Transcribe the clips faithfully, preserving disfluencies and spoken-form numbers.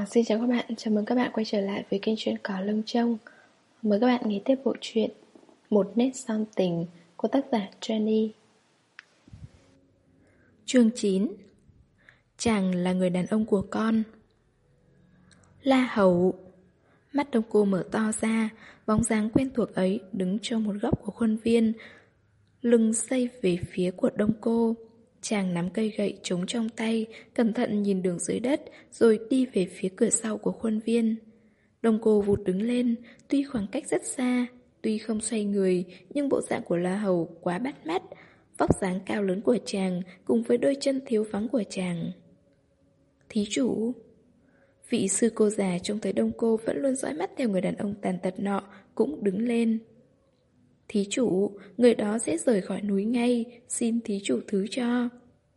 À, xin chào các bạn, chào mừng các bạn quay trở lại với kênh truyện Có Lông Trông. Mời các bạn nghe tiếp bộ truyện Một nét son tình của tác giả Jenny. Chương chín. Chàng là người đàn ông của con. La Hầu. Mắt Đông Cô mở to ra, bóng dáng quen thuộc ấy đứng trong một góc của khuôn viên, lưng xây về phía của Đông Cô. Chàng nắm cây gậy trống trong tay, cẩn thận nhìn đường dưới đất, rồi đi về phía cửa sau của khuôn viên. Đông Cô vụt đứng lên, tuy khoảng cách rất xa, tuy không xoay người, nhưng bộ dạng của La Hầu quá bắt mắt, vóc dáng cao lớn của chàng cùng với đôi chân thiếu vắng của chàng. Thí chủ. Vị sư cô già trông thấy Đông Cô vẫn luôn dõi mắt theo người đàn ông tàn tật nọ, cũng đứng lên. Thí chủ, người đó sẽ rời khỏi núi ngay, xin thí chủ thứ cho.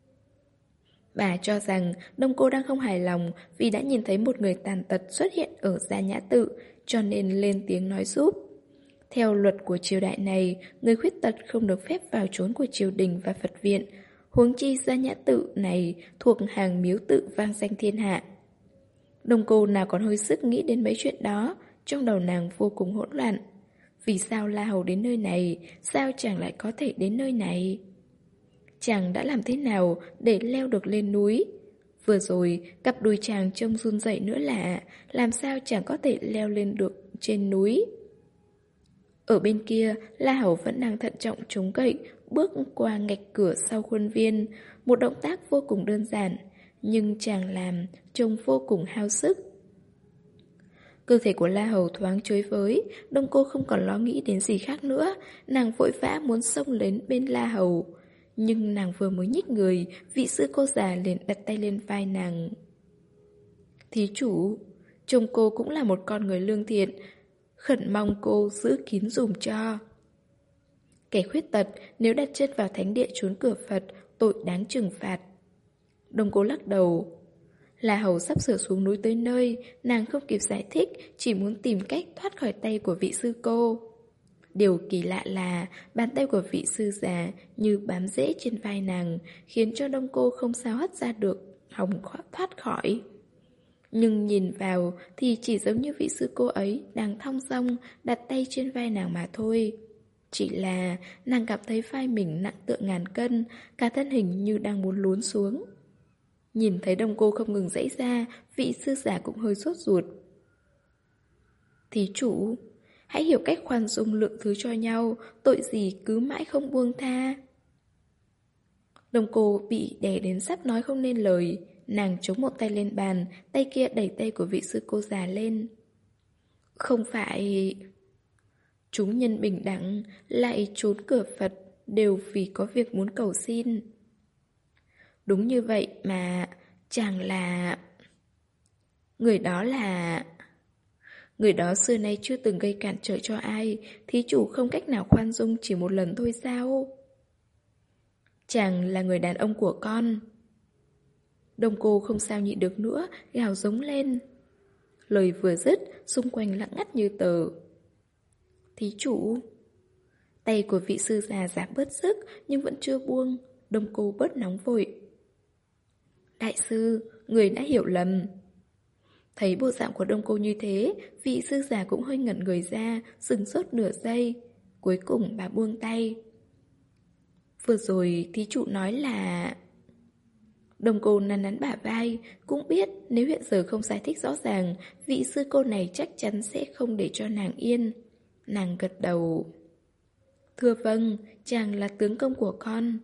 Bà cho rằng Đông Cô đang không hài lòng vì đã nhìn thấy một người tàn tật xuất hiện ở Gia Nhã Tự, cho nên lên tiếng nói giúp. Theo luật của triều đại này, người khuyết tật không được phép vào trốn của triều đình và Phật viện, huống chi Gia Nhã Tự này thuộc hàng miếu tự vang danh thiên hạ. Đông Cô nào còn hơi sức nghĩ đến mấy chuyện đó, trong đầu nàng vô cùng hỗn loạn. Vì sao La Hầu đến nơi này, sao chàng lại có thể đến nơi này? Chàng đã làm thế nào để leo được lên núi? Vừa rồi, cặp đùi chàng trông run rẩy nữa là làm sao chàng có thể leo lên được trên núi? Ở bên kia, La Hầu vẫn đang thận trọng chống gậy, bước qua ngạch cửa sau khuôn viên, một động tác vô cùng đơn giản, nhưng chàng làm trông vô cùng hao sức. Cơ thể của La Hầu thoáng chới với, Đông Cô không còn lo nghĩ đến gì khác nữa, nàng vội vã muốn xông lên bên La Hầu. Nhưng nàng vừa mới nhích người, vị sư cô già liền đặt tay lên vai nàng. Thí chủ, trông cô cũng là một con người lương thiện, khẩn mong cô giữ kín dùm cho. Kẻ khuyết tật nếu đặt chân vào thánh địa trốn cửa Phật, tội đáng trừng phạt. Đông Cô lắc đầu. La Hầu sắp sửa xuống núi tới nơi, nàng không kịp giải thích, chỉ muốn tìm cách thoát khỏi tay của vị sư cô. Điều kỳ lạ là bàn tay của vị sư già như bám rễ trên vai nàng, khiến cho Đông Cô không sao hất ra được, hòng thoát khỏi. Nhưng nhìn vào thì chỉ giống như vị sư cô ấy đang thong dong đặt tay trên vai nàng mà thôi. Chỉ là nàng cảm thấy vai mình nặng tựa ngàn cân, cả thân hình như đang muốn lún xuống. Nhìn thấy Đông Cô không ngừng giãy ra, vị sư giả cũng hơi sốt ruột. Thí chủ, hãy hiểu cách khoan dung lượng thứ cho nhau, tội gì cứ mãi không buông tha. Đông Cô bị đè đến sắp nói không nên lời, nàng chống một tay lên bàn, tay kia đẩy tay của vị sư cô già lên. Không phải... Chúng nhân bình đẳng, lại trốn cửa Phật, đều vì có việc muốn cầu xin. Đúng như vậy mà, chàng là... Người đó là... Người đó xưa nay chưa từng gây cản trở cho ai, thí chủ không cách nào khoan dung chỉ một lần thôi sao? Chàng là người đàn ông của con. Đông Cô không sao nhịn được nữa, gào giống lên. Lời vừa dứt, xung quanh lặng ngắt như tờ. Thí chủ. Tay của vị sư già giảm bớt sức, nhưng vẫn chưa buông. Đông Cô bớt nóng vội. Đại sư, người đã hiểu lầm. Thấy bộ dạng của Đông Cô như thế, vị sư già cũng hơi ngẩn người ra, sững sốt nửa giây. Cuối cùng bà buông tay. Vừa rồi thí chủ nói là... Đông Cô nắn nắn bả vai, cũng biết nếu hiện giờ không giải thích rõ ràng, vị sư cô này chắc chắn sẽ không để cho nàng yên. Nàng gật đầu. Thưa vâng, chàng là tướng công của con.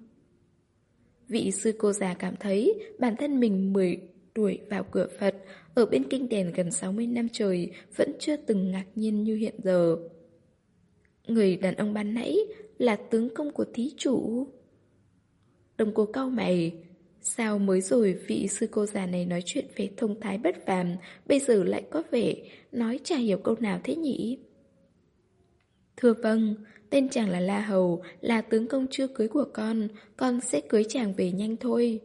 Vị sư cô già cảm thấy bản thân mình mười tuổi vào cửa Phật, ở bên kinh đèn gần sáu mươi năm trời, vẫn chưa từng ngạc nhiên như hiện giờ. Người đàn ông ban nãy là tướng công của thí chủ. Đông Cô cau mày. Sao mới rồi vị sư cô già này nói chuyện về thông thái bất phàm, bây giờ lại có vẻ nói chả hiểu câu nào thế nhỉ? Thưa vâng, tên chàng là La Hầu, là tướng công chưa cưới của con, con sẽ cưới chàng về nhanh thôi.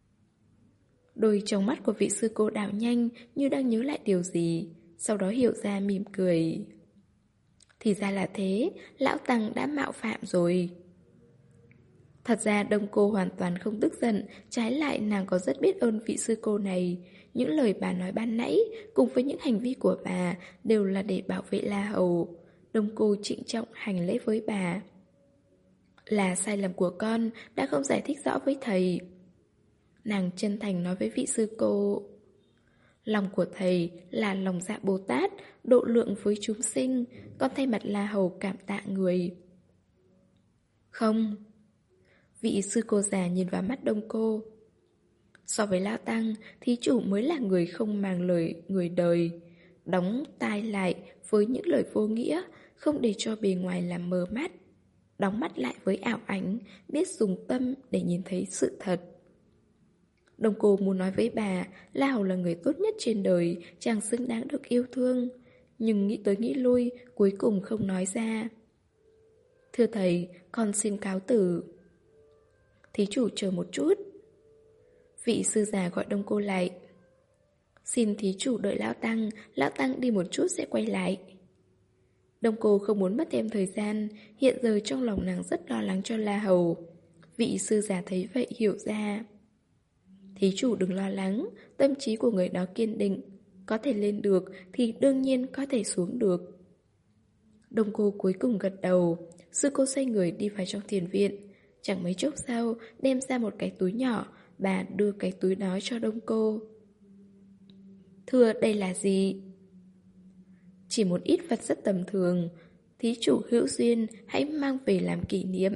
Đôi trong mắt của vị sư cô đảo nhanh như đang nhớ lại điều gì, sau đó hiểu ra mỉm cười. Thì ra là thế, lão tăng đã mạo phạm rồi. Thật ra Đông Cô hoàn toàn không tức giận, trái lại nàng có rất biết ơn vị sư cô này. Những lời bà nói ban nãy, cùng với những hành vi của bà, đều là để bảo vệ La Hầu. Đông Cô trịnh trọng hành lễ với bà. Là sai lầm của con, đã không giải thích rõ với thầy. Nàng chân thành nói với vị sư cô. Lòng của thầy là lòng dạ Bồ Tát, độ lượng với chúng sinh, con thay mặt La Hầu cảm tạ người. Không. Vị sư cô già nhìn vào mắt Đông Cô. So với Lão Tăng, thí chủ mới là người không màng lời người đời. Đóng tai lại với những lời vô nghĩa, không để cho bề ngoài làm mờ mắt. Đóng mắt lại với ảo ảnh, biết dùng tâm để nhìn thấy sự thật. Đông Cô muốn nói với bà, La Hầu là người tốt nhất trên đời, chàng xứng đáng được yêu thương. Nhưng nghĩ tới nghĩ lui, cuối cùng không nói ra. Thưa thầy, con xin cáo từ. Thí chủ chờ một chút. Vị sư già gọi Đông Cô lại. Xin thí chủ đợi Lão Tăng, Lão Tăng đi một chút sẽ quay lại. Đông Cô không muốn mất thêm thời gian, hiện giờ trong lòng nàng rất lo lắng cho La Hầu. Vị sư già thấy vậy hiểu ra. Thí chủ đừng lo lắng, tâm trí của người đó kiên định. Có thể lên được thì đương nhiên có thể xuống được. Đông Cô cuối cùng gật đầu. Sư cô xoay người đi vào trong thiền viện. Chẳng mấy chốc sau, đem ra một cái túi nhỏ. Bà đưa cái túi đó cho Đông Cô. Thưa, đây là gì? Chỉ một ít vật rất tầm thường. Thí chủ hữu duyên, hãy mang về làm kỷ niệm.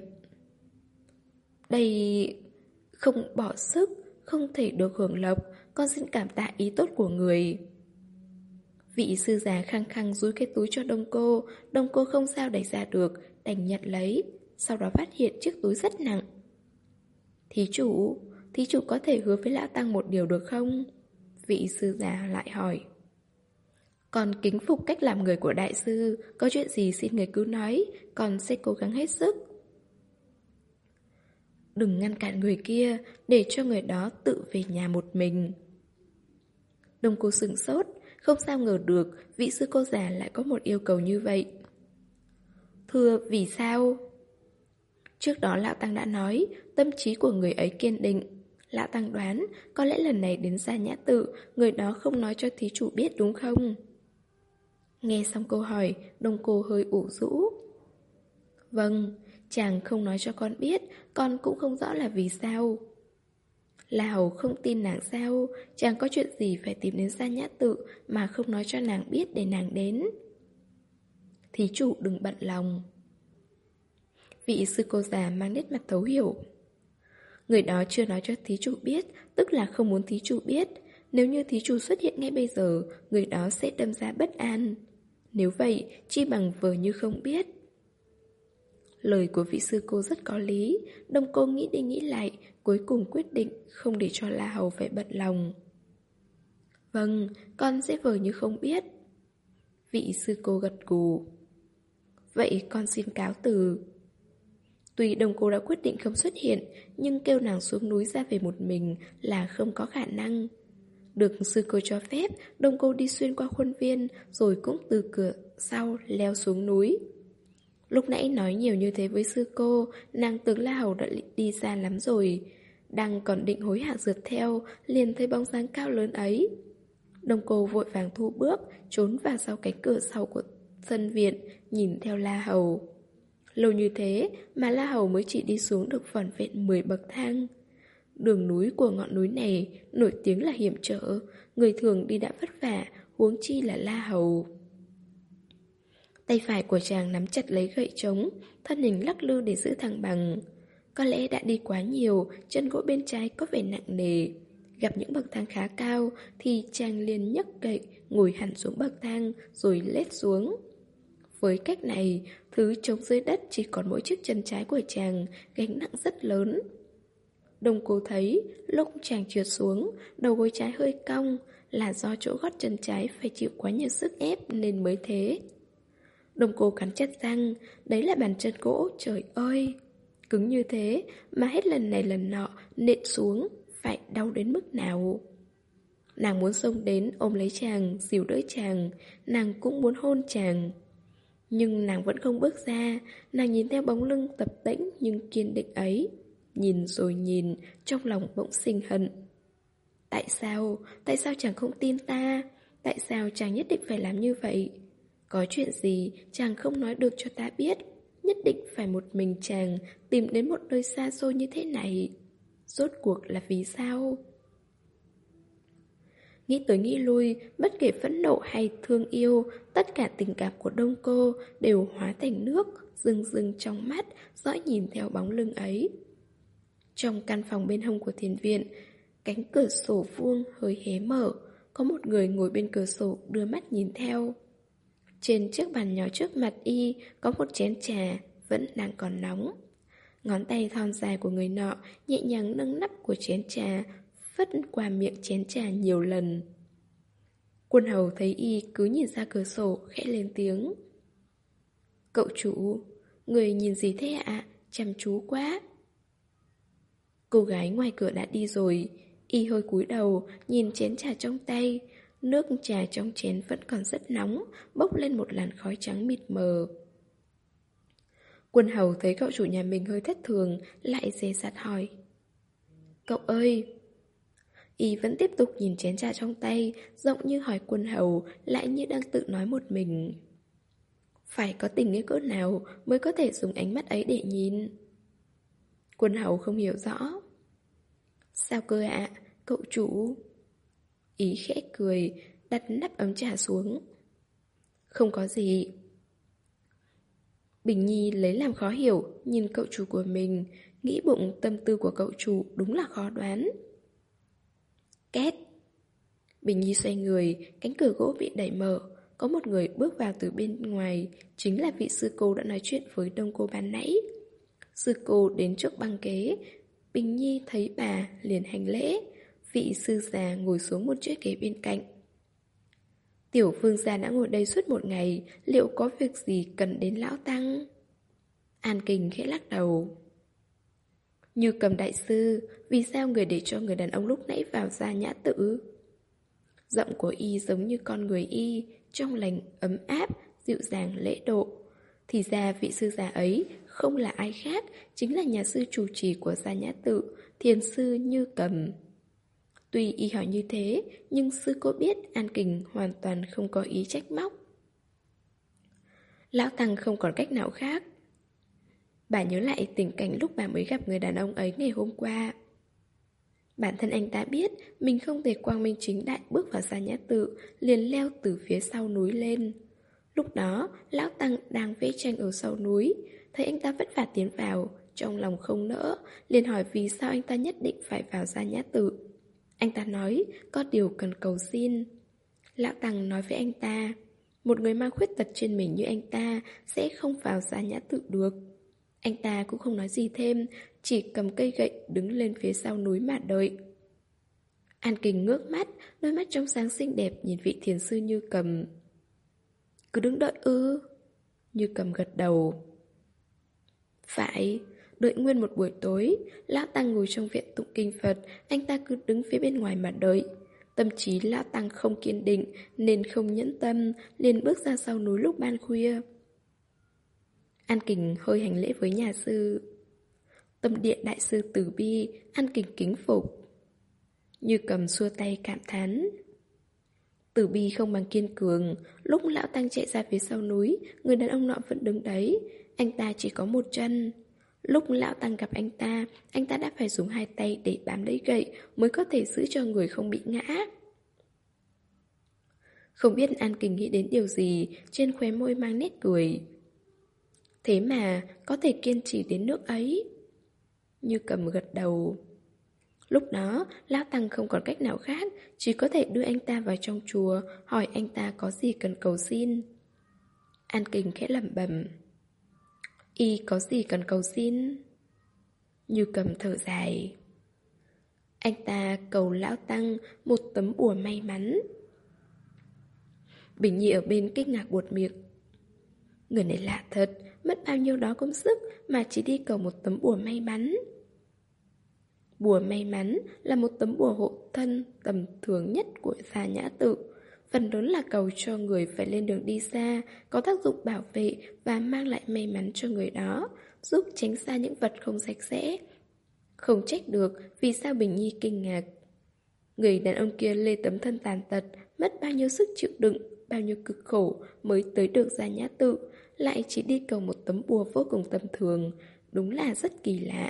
Đây không bỏ sức, không thể được hưởng lộc, con xin cảm tạ ý tốt của người. Vị sư già khăng khăng dúi cái túi cho Đông Cô. Đông Cô không sao đẩy ra được, đành nhận lấy. Sau đó phát hiện chiếc túi rất nặng. Thí chủ, thí chủ có thể hứa với Lão Tăng một điều được không? Vị sư già lại hỏi. Con kính phục cách làm người của đại sư, có chuyện gì xin người cứ nói, con sẽ cố gắng hết sức. Đừng ngăn cản người kia, để cho người đó tự về nhà một mình. Đông Cô sửng sốt, không sao ngờ được vị sư cô già lại có một yêu cầu như vậy. Thưa, vì sao? Trước đó Lão Tăng đã nói, tâm trí của người ấy kiên định. Lão Tăng đoán, có lẽ lần này đến Gia Nhã Tự, người đó không nói cho thí chủ biết đúng không? Nghe xong câu hỏi, Đông Cô hơi ủ rũ. Vâng, chàng không nói cho con biết, con cũng không rõ là vì sao. La Hầu không tin nàng sao? Chàng có chuyện gì phải tìm đến Gia Nhã Tự mà không nói cho nàng biết để nàng đến? Thí chủ đừng bận lòng. Vị sư cô già mang nét mặt thấu hiểu. Người đó chưa nói cho thí chủ biết, tức là không muốn thí chủ biết. Nếu như thí chủ xuất hiện ngay bây giờ, người đó sẽ đâm ra bất an. Nếu vậy, chi bằng vờ như không biết. Lời của vị sư cô rất có lý. Đông Cô nghĩ đi nghĩ lại, cuối cùng quyết định không để cho La Hầu phải bận lòng. Vâng, con sẽ vờ như không biết. Vị sư cô gật gù. Vậy con xin cáo từ. Tuy Đông Cô đã quyết định không xuất hiện, nhưng kêu nàng xuống núi ra về một mình là không có khả năng. Được sư cô cho phép, Đông Cô đi xuyên qua khuôn viên, rồi cũng từ cửa sau leo xuống núi. Lúc nãy nói nhiều như thế với sư cô, nàng tưởng La Hầu đã đi xa lắm rồi. Đang còn định hối hả rượt theo, liền thấy bóng dáng cao lớn ấy. Đông Cô vội vàng thu bước, trốn vào sau cánh cửa sau của sân viện, nhìn theo La Hầu. Lâu như thế mà La Hầu mới chỉ đi xuống được vỏn vẹn mười bậc thang. Đường núi của ngọn núi này nổi tiếng là hiểm trở, người thường đi đã vất vả, huống chi là La Hầu. Tay phải của chàng nắm chặt lấy gậy trống, thân hình lắc lư để giữ thăng bằng. Có lẽ đã đi quá nhiều, chân gỗ bên trái có vẻ nặng nề. Gặp những bậc thang khá cao thì chàng liền nhấc gậy, ngồi hẳn xuống bậc thang rồi lết xuống. Với cách này, thứ trống dưới đất chỉ còn mỗi chiếc chân trái của chàng, gánh nặng rất lớn. Đông Cô thấy, lúc chàng trượt xuống, đầu gối trái hơi cong, là do chỗ gót chân trái phải chịu quá nhiều sức ép nên mới thế. Đông Cô cắn chặt răng, đấy là bàn chân gỗ, trời ơi! Cứng như thế mà hết lần này lần nọ nện xuống, phải đau đến mức nào? Nàng muốn xông đến ôm lấy chàng, dìu đỡ chàng, nàng cũng muốn hôn chàng. Nhưng nàng vẫn không bước ra, nàng nhìn theo bóng lưng tập tễnh nhưng kiên định ấy. Nhìn rồi nhìn, trong lòng bỗng sinh hận. Tại sao? Tại sao chàng không tin ta? Tại sao chàng nhất định phải làm như vậy? Có chuyện gì chàng không nói được cho ta biết? Nhất định phải một mình chàng tìm đến một nơi xa xôi như thế này. Rốt cuộc là vì sao? Nghĩ tới nghĩ lui, bất kể phẫn nộ hay thương yêu, tất cả tình cảm của Đông Cô đều hóa thành nước, rưng rưng trong mắt, dõi nhìn theo bóng lưng ấy. Trong căn phòng bên hông của thiền viện, cánh cửa sổ vuông hơi hé mở, có một người ngồi bên cửa sổ đưa mắt nhìn theo. Trên chiếc bàn nhỏ trước mặt y có một chén trà, vẫn đang còn nóng. Ngón tay thon dài của người nọ nhẹ nhàng nâng nắp của chén trà, phất qua miệng chén trà nhiều lần. Quân hầu thấy y cứ nhìn ra cửa sổ, khẽ lên tiếng. Cậu chủ, người nhìn gì thế ạ? Chăm chú quá. Cô gái ngoài cửa đã đi rồi, y hơi cúi đầu, nhìn chén trà trong tay. Nước trà trong chén vẫn còn rất nóng, bốc lên một làn khói trắng mịt mờ. Quân hầu thấy cậu chủ nhà mình hơi thất thường, lại dè dặt hỏi. Cậu ơi! Y vẫn tiếp tục nhìn chén trà trong tay, giọng như hỏi quân hầu, lại như đang tự nói một mình. Phải có tình nghĩa cỡ nào mới có thể dùng ánh mắt ấy để nhìn? Quân hầu không hiểu rõ. Sao cơ ạ, cậu chủ? Ý khẽ cười, đặt nắp ấm trà xuống. Không có gì. Bình Nhi lấy làm khó hiểu, nhìn cậu chủ của mình, nghĩ bụng tâm tư của cậu chủ đúng là khó đoán. Két. Bình Nhi xoay người, cánh cửa gỗ bị đẩy mở, có một người bước vào từ bên ngoài, chính là vị sư cô đã nói chuyện với Đông Cô ban nãy. Sư cô đến trước băng ghế, Bình Nhi thấy bà liền hành lễ, vị sư già ngồi xuống một chiếc ghế bên cạnh. Tiểu vương gia đã ngồi đây suốt một ngày, liệu có việc gì cần đến lão tăng? An Kình khẽ lắc đầu. Như Cầm đại sư, vì sao người để cho người đàn ông lúc nãy vào gia nhã tự? Giọng của y giống như con người y, trong lành, ấm áp, dịu dàng, lễ độ. Thì ra vị sư già ấy không là ai khác, chính là nhà sư chủ trì của gia nhã tự, thiền sư Như Cầm. Tuy y hỏi như thế, nhưng sư cô biết An Kình hoàn toàn không có ý trách móc. Lão Tăng không còn cách nào khác. Bà nhớ lại tình cảnh lúc bà mới gặp người đàn ông ấy ngày hôm qua. Bản thân anh ta biết mình không thể quang minh chính đại bước vào gia nhã tự, liền leo từ phía sau núi lên. Lúc đó, Lão Tăng đang vẽ tranh ở sau núi, thấy anh ta vất vả tiến vào, trong lòng không nỡ, liền hỏi vì sao anh ta nhất định phải vào gia nhã tự. Anh ta nói, có điều cần cầu xin. Lão Tăng nói với anh ta, một người mang khuyết tật trên mình như anh ta sẽ không vào gia nhã tự được. Anh ta cũng không nói gì thêm, chỉ cầm cây gậy đứng lên phía sau núi mà đợi. An Kình ngước mắt, đôi mắt trong sáng xinh đẹp nhìn vị thiền sư Như Cầm. Cứ đứng đợi ư? Như Cầm gật đầu. Phải, đợi nguyên một buổi tối, Lão Tăng ngồi trong viện tụng kinh Phật, anh ta cứ đứng phía bên ngoài mà đợi. Tâm trí Lão Tăng không kiên định nên không nhẫn tâm, liền bước ra sau núi lúc ban khuya. An Kình hơi hành lễ với nhà sư. Tâm điện đại sư Từ Bi, An Kình kính phục. Như Cầm xua tay cảm thán. Từ Bi không bằng kiên cường. Lúc Lão Tăng chạy ra phía sau núi, người đàn ông nọ vẫn đứng đấy. Anh ta chỉ có một chân. Lúc Lão Tăng gặp anh ta, anh ta đã phải dùng hai tay để bám lấy gậy mới có thể giữ cho người không bị ngã. Không biết An Kình nghĩ đến điều gì, trên khóe môi mang nét cười. Thế mà có thể kiên trì đến nước ấy. Như Cầm gật đầu. Lúc đó, Lão Tăng không còn cách nào khác, chỉ có thể đưa anh ta vào trong chùa, hỏi anh ta có gì cần cầu xin. An Kình khẽ lẩm bẩm. Y có gì cần cầu xin? Như Cầm thở dài. Anh ta cầu Lão Tăng một tấm bùa may mắn. Bình Nhi ở bên kinh ngạc buột miệng. Người này lạ thật, mất bao nhiêu đó công sức mà chỉ đi cầu một tấm bùa may mắn. Bùa may mắn là một tấm bùa hộ thân tầm thường nhất của gia nhã tự. Phần lớn là cầu cho người phải lên đường đi xa, có tác dụng bảo vệ và mang lại may mắn cho người đó, giúp tránh xa những vật không sạch sẽ. Không trách được vì sao Bình Nhi kinh ngạc. Người đàn ông kia lê tấm thân tàn tật, mất bao nhiêu sức chịu đựng, bao nhiêu cực khổ mới tới được Gia Nhã Tự, lại chỉ đi cầu một tấm bùa vô cùng tầm thường, đúng là rất kỳ lạ.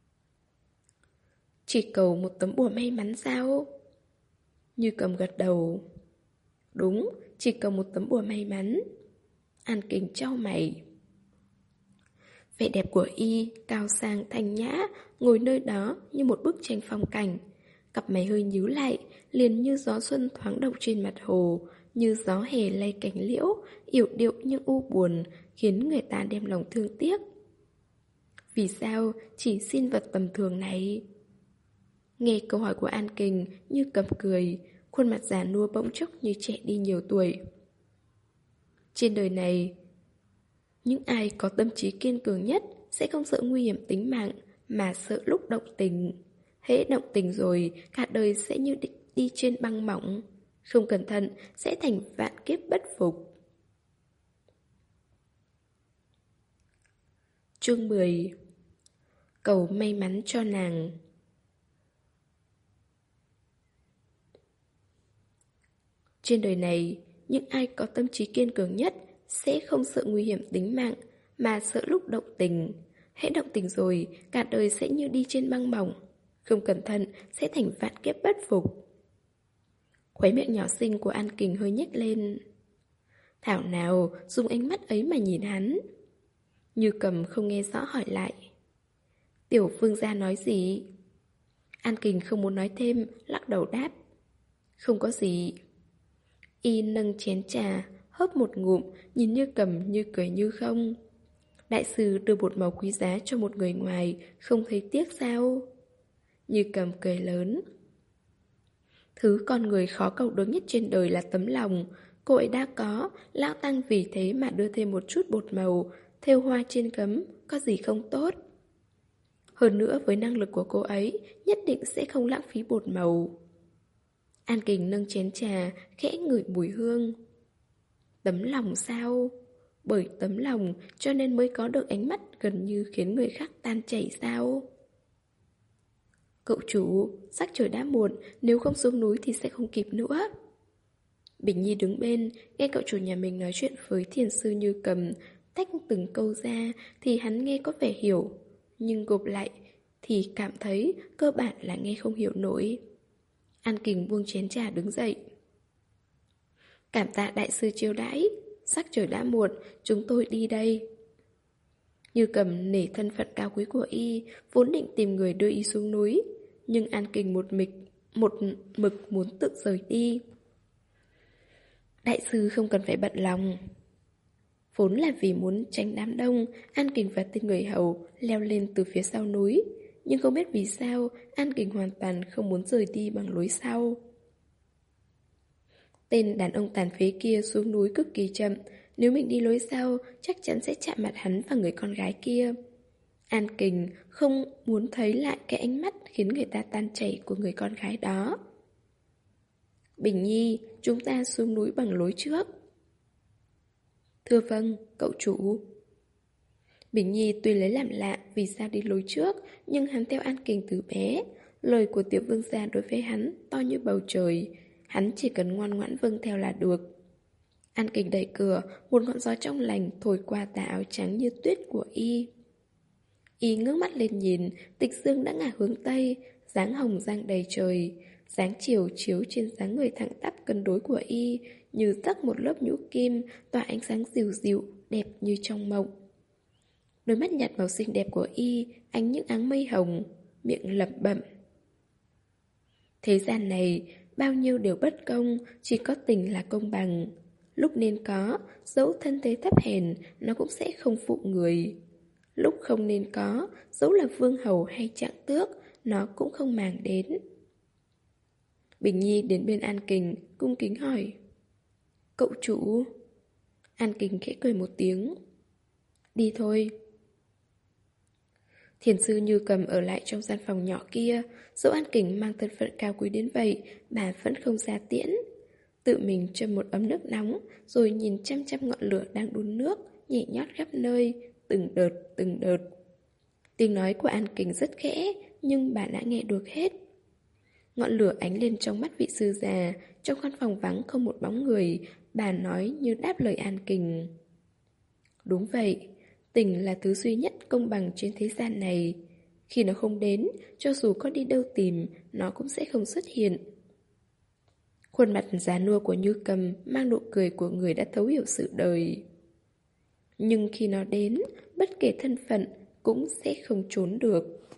Chỉ cầu một tấm bùa may mắn sao? Như Cầm gật đầu. Đúng, chỉ cầu một tấm bùa may mắn. An Kình chau mày. Vẻ đẹp của y, cao sang thanh nhã, ngồi nơi đó như một bức tranh phong cảnh. Cặp mày hơi nhíu lại, liền như gió xuân thoáng động trên mặt hồ, như gió hè lay cành liễu, yểu điệu nhưng u buồn, khiến người ta đem lòng thương tiếc. Vì sao chỉ xin vật tầm thường này? Nghe câu hỏi của An Kình, Như Cầm cười, khuôn mặt già nua bỗng chốc như trẻ đi nhiều tuổi. Trên đời này, những ai có tâm trí kiên cường nhất sẽ không sợ nguy hiểm tính mạng, mà sợ lúc động tình. Hễ động tình rồi, cả đời sẽ như đi, đi trên băng mỏng. Không cẩn thận sẽ thành vạn kiếp bất phục. Chương mười. Cầu may mắn cho nàng. Trên đời này, những ai có tâm trí kiên cường nhất sẽ không sợ nguy hiểm tính mạng, mà sợ lúc động tình. Hễ động tình rồi, cả đời sẽ như đi trên băng mỏng. Không cẩn thận sẽ thành vạn kiếp bất phục. Khóe miệng nhỏ xinh của An Kình hơi nhếch lên. Thảo nào dùng ánh mắt ấy mà nhìn hắn. Như Cầm không nghe rõ hỏi lại. Tiểu vương gia nói gì? An Kình không muốn nói thêm, lắc đầu đáp. Không có gì. Y nâng chén trà, hớp một ngụm, nhìn Như Cầm như cười như không. Đại sư đưa bột màu quý giá cho một người ngoài, không thấy tiếc sao? Như Cầm cười lớn. Thứ con người khó cầu được nhất trên đời là tấm lòng. Cô ấy đã có, lão tăng vì thế mà đưa thêm một chút bột màu, thêu hoa trên gấm, có gì không tốt. Hơn nữa với năng lực của cô ấy, nhất định sẽ không lãng phí bột màu. An Kình nâng chén trà, khẽ ngửi mùi hương. Tấm lòng sao? Bởi tấm lòng cho nên mới có được ánh mắt gần như khiến người khác tan chảy sao? Cậu chủ, sắc trời đã muộn, nếu không xuống núi thì sẽ không kịp nữa. Bình Nhi đứng bên, nghe cậu chủ nhà mình nói chuyện với thiền sư Như Cầm, tách từng câu ra thì hắn nghe có vẻ hiểu, nhưng gộp lại thì cảm thấy cơ bản là nghe không hiểu nổi. An Kình buông chén trà đứng dậy. Cảm tạ đại sư chiêu đãi, sắc trời đã muộn, chúng tôi đi đây. Như Cầm nể thân phận cao quý của y, vốn định tìm người đưa y xuống núi, nhưng An Kình một mực, một mực muốn tự rời đi. Đại sư không cần phải bận lòng. Vốn là vì muốn tránh đám đông, An Kình và tên người hầu leo lên từ phía sau núi, nhưng không biết vì sao An Kình hoàn toàn không muốn rời đi bằng lối sau. Tên đàn ông tàn phế kia xuống núi cực kỳ chậm, nếu mình đi lối sau chắc chắn sẽ chạm mặt hắn và người con gái kia. An Kình không muốn thấy lại cái ánh mắt khiến người ta tan chảy của người con gái đó. Bình Nhi, chúng ta xuống núi bằng lối trước. Thưa vâng, cậu chủ. Bình Nhi tuy lấy làm lạ vì sao đi lối trước, nhưng hắn theo An Kình từ bé. Lời của tiểu vương gia đối với hắn to như bầu trời, hắn chỉ cần ngoan ngoãn vâng theo là được. An Kình đẩy cửa, một ngọn gió trong lành thổi qua tà áo trắng như tuyết của y. Y ngước mắt lên nhìn, tịch dương đã ngả hướng tây, dáng hồng giang đầy trời. Dáng chiều chiếu trên dáng người thẳng tắp cân đối của y, như rắc một lớp nhũ kim, tỏa ánh sáng dịu dịu, đẹp như trong mộng. Đôi mắt nhạt màu xinh đẹp của y, ánh những áng mây hồng, miệng lẩm bẩm. Thế gian này, bao nhiêu điều bất công, chỉ có tình là công bằng. Lúc nên có, dẫu thân thế thấp hèn, nó cũng sẽ không phụ người. Lúc không nên có, dẫu là vương hầu hay trạng tước, nó cũng không màng đến. Bình Nhi đến bên An Kình, cung kính hỏi. Cậu chủ? An Kình khẽ cười một tiếng. Đi thôi. Thiền sư Như Cầm ở lại trong gian phòng nhỏ kia, dẫu An Kình mang thân phận cao quý đến vậy, bà vẫn không ra tiễn. Tự mình châm một ấm nước nóng, rồi nhìn chăm chăm ngọn lửa đang đun nước, nhẹ nhót khắp nơi, từng đợt, từng đợt. Tiếng nói của An Kình rất khẽ, nhưng bà đã nghe được hết. Ngọn lửa ánh lên trong mắt vị sư già. Trong căn phòng vắng không một bóng người, bà nói như đáp lời an kình. Đúng vậy, tình là thứ duy nhất công bằng trên thế gian này. Khi nó không đến, cho dù có đi đâu tìm, nó cũng sẽ không xuất hiện. Khuôn mặt già nua của Như Cầm mang nụ cười của người đã thấu hiểu sự đời. Nhưng khi nó đến, bất kể thân phận cũng sẽ không trốn được.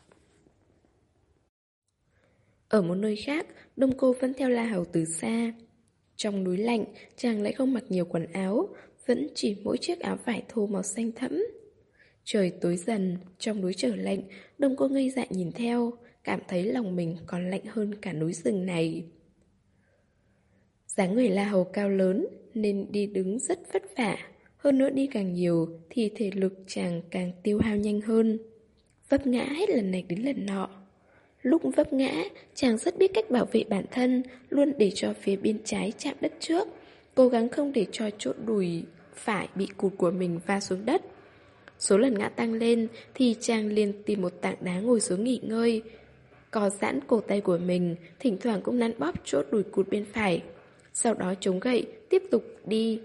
Ở một nơi khác, Đông Cô vẫn theo La Hầu từ xa. Trong núi lạnh, chàng lại không mặc nhiều quần áo, vẫn chỉ mỗi chiếc áo vải thô màu xanh thẫm. Trời tối dần, trong núi trở lạnh, Đông Cô ngây dại nhìn theo, cảm thấy lòng mình còn lạnh hơn cả núi rừng này. Dáng người La Hầu cao lớn, nên đi đứng rất vất vả. Hơn nữa đi càng nhiều thì thể lực chàng càng tiêu hao nhanh hơn. Vấp ngã hết lần này đến lần nọ. Lúc vấp ngã, chàng rất biết cách bảo vệ bản thân, luôn để cho phía bên trái chạm đất trước, cố gắng không để cho chỗ đùi phải bị cụt của mình va xuống đất. Số lần ngã tăng lên thì chàng liền tìm một tảng đá ngồi xuống nghỉ ngơi, co giãn cổ tay của mình, thỉnh thoảng cũng nắn bóp chỗ đùi cụt bên phải. Sau đó chống gậy, tiếp tục đi.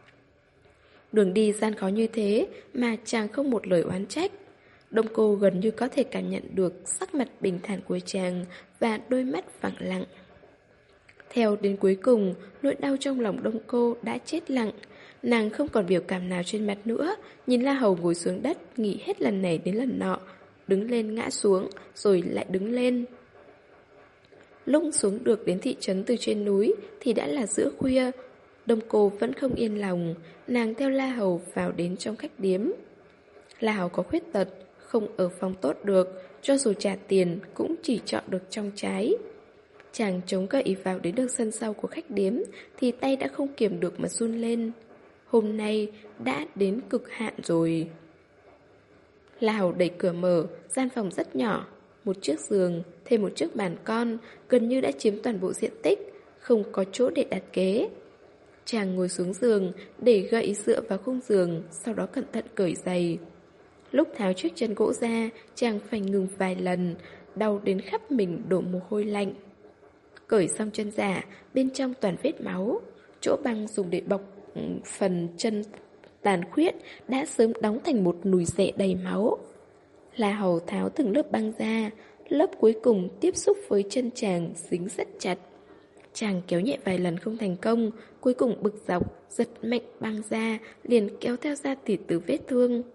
Đường đi gian khó như thế mà chàng không một lời oán trách. Đông Cô gần như có thể cảm nhận được sắc mặt bình thản của chàng và đôi mắt phẳng lặng. Theo đến cuối cùng, nỗi đau trong lòng Đông Cô đã chết lặng. Nàng không còn biểu cảm nào trên mặt nữa, nhìn La Hầu ngồi xuống đất, nghỉ hết lần này đến lần nọ, đứng lên ngã xuống, rồi lại đứng lên. Lúc xuống được đến thị trấn từ trên núi thì đã là giữa khuya. Đông Cô vẫn không yên lòng, nàng theo La Hầu vào đến trong khách điếm. La Hầu có khuyết tật, không ở phòng tốt được, cho dù trả tiền cũng chỉ chọn được trong trái. Chàng chống gậy vào đến được sân sau của khách điếm thì tay đã không kiềm được mà run lên. Hôm nay đã đến cực hạn rồi. La Hầu đẩy cửa mở, gian phòng rất nhỏ, một chiếc giường, thêm một chiếc bàn con, gần như đã chiếm toàn bộ diện tích, không có chỗ để đặt ghế. Chàng ngồi xuống giường, để gậy dựa vào khung giường, sau đó cẩn thận cởi giày. Lúc tháo chiếc chân gỗ ra, chàng phải ngừng vài lần, đau đến khắp mình đổ mồ hôi lạnh. Cởi xong chân giả, bên trong toàn vết máu. Chỗ băng dùng để bọc phần chân tàn khuyết đã sớm đóng thành một nùi rệ đầy máu. La Hầu tháo từng lớp băng ra, lớp cuối cùng tiếp xúc với chân chàng dính rất chặt. Chàng kéo nhẹ vài lần không thành công, cuối cùng bực dọc, giật mạnh băng ra, liền kéo theo da thịt từ vết thương.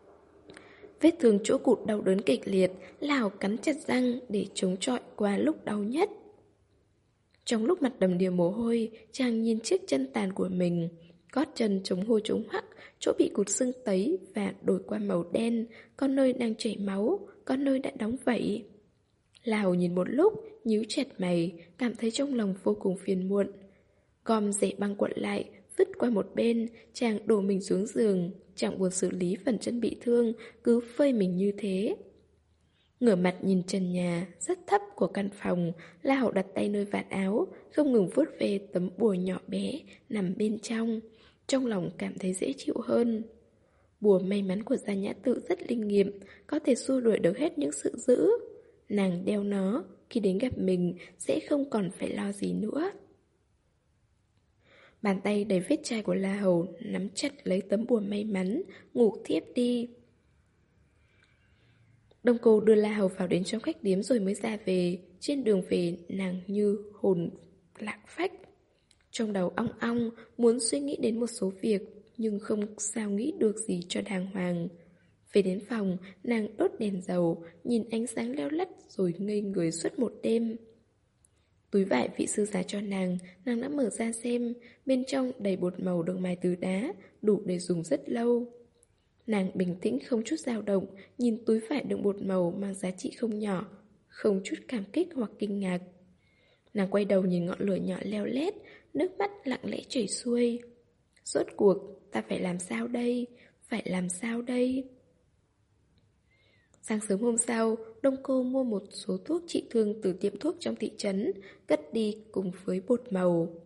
Vết thương chỗ cụt đau đớn kịch liệt, Lào cắn chặt răng để chống chọi qua lúc đau nhất. Trong lúc mặt đầm đìa mồ hôi, chàng nhìn chiếc chân tàn của mình. Gót chân chống hôi chống hắc, chỗ bị cụt sưng tấy và đổi qua màu đen, có nơi đang chảy máu, có nơi đã đóng vảy. Lào nhìn một lúc, nhíu chặt mày, cảm thấy trong lòng vô cùng phiền muộn. Gom rễ băng cuộn lại, vứt qua một bên, chàng đổ mình xuống giường, chẳng buồn xử lý phần chân bị thương, cứ phơi mình như thế. Ngửa mặt nhìn trần nhà, rất thấp của căn phòng, La Hậu đặt tay nơi vạt áo, không ngừng vuốt về tấm bùa nhỏ bé, nằm bên trong. Trong lòng cảm thấy dễ chịu hơn. Bùa may mắn của Gia Nhã Tự rất linh nghiệm, có thể xua đuổi được hết những sự dữ. Nàng đeo nó, khi đến gặp mình, sẽ không còn phải lo gì nữa. Bàn tay đầy vết chai của La Hầu nắm chặt lấy tấm bùa may mắn, ngủ thiếp đi. Đông Cô đưa La Hầu vào đến trong khách điếm rồi mới ra về. Trên đường về nàng như hồn lạc phách. Trong đầu ong ong, muốn suy nghĩ đến một số việc, nhưng không sao nghĩ được gì cho đàng hoàng. Về đến phòng, nàng đốt đèn dầu, nhìn ánh sáng leo lắt rồi ngây người suốt một đêm. Túi vải vị sư giá cho nàng, nàng đã mở ra xem, bên trong đầy bột màu được mài từ đá, đủ để dùng rất lâu. Nàng bình tĩnh không chút dao động, nhìn túi vải đựng bột màu mang giá trị không nhỏ, không chút cảm kích hoặc kinh ngạc. Nàng quay đầu nhìn ngọn lửa nhỏ leo lét, nước mắt lặng lẽ chảy xuôi. Rốt cuộc, ta phải làm sao đây? Phải làm sao đây? Sáng sớm hôm sau, Đông Cô mua một số thuốc trị thương từ tiệm thuốc trong thị trấn, cất đi cùng với bột màu.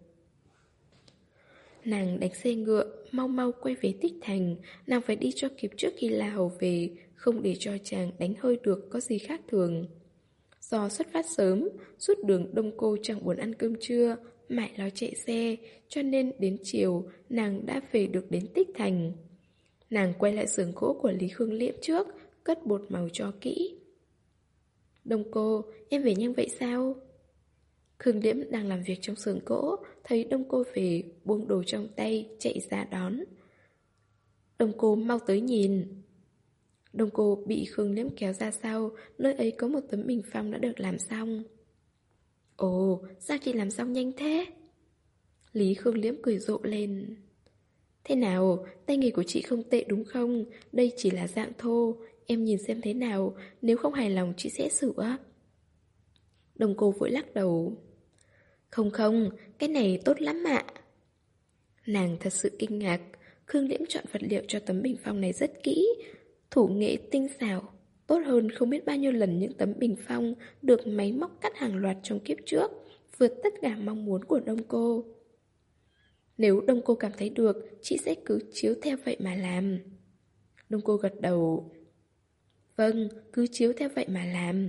Nàng đánh xe ngựa, mau mau quay về Tích Thành, nàng phải đi cho kịp trước khi La Hầu về, không để cho chàng đánh hơi được có gì khác thường. Do xuất phát sớm, suốt đường Đông Cô chẳng buồn ăn cơm trưa, mãi lo chạy xe, cho nên đến chiều nàng đã về được đến Tích Thành. Nàng quay lại xưởng gỗ của Lý Khương Liễm trước, cất bột màu cho kỹ. Đông Cô, em về nhanh vậy sao? Khương Liễm đang làm việc trong xưởng gỗ, thấy Đông Cô về, buông đồ trong tay, chạy ra đón. Đông Cô mau tới nhìn. Đông Cô bị Khương Liễm kéo ra sau, nơi ấy có một tấm bình phong đã được làm xong. Ồ, sao chị làm xong nhanh thế? Lý Khương Liễm cười rộ lên. Thế nào, tay nghề của chị không tệ đúng không? Đây chỉ là dạng thô, em nhìn xem thế nào, nếu không hài lòng chị sẽ sửa. Đông Cô vội lắc đầu. Không không, cái này tốt lắm ạ. Nàng thật sự kinh ngạc, Khương Liễm chọn vật liệu cho tấm bình phong này rất kỹ, thủ nghệ tinh xảo, tốt hơn không biết bao nhiêu lần những tấm bình phong được máy móc cắt hàng loạt trong kiếp trước, vượt tất cả mong muốn của Đông Cô. Nếu Đông Cô cảm thấy được, chị sẽ cứ chiếu theo vậy mà làm. Đông Cô gật đầu. Vâng, cứ chiếu theo vậy mà làm.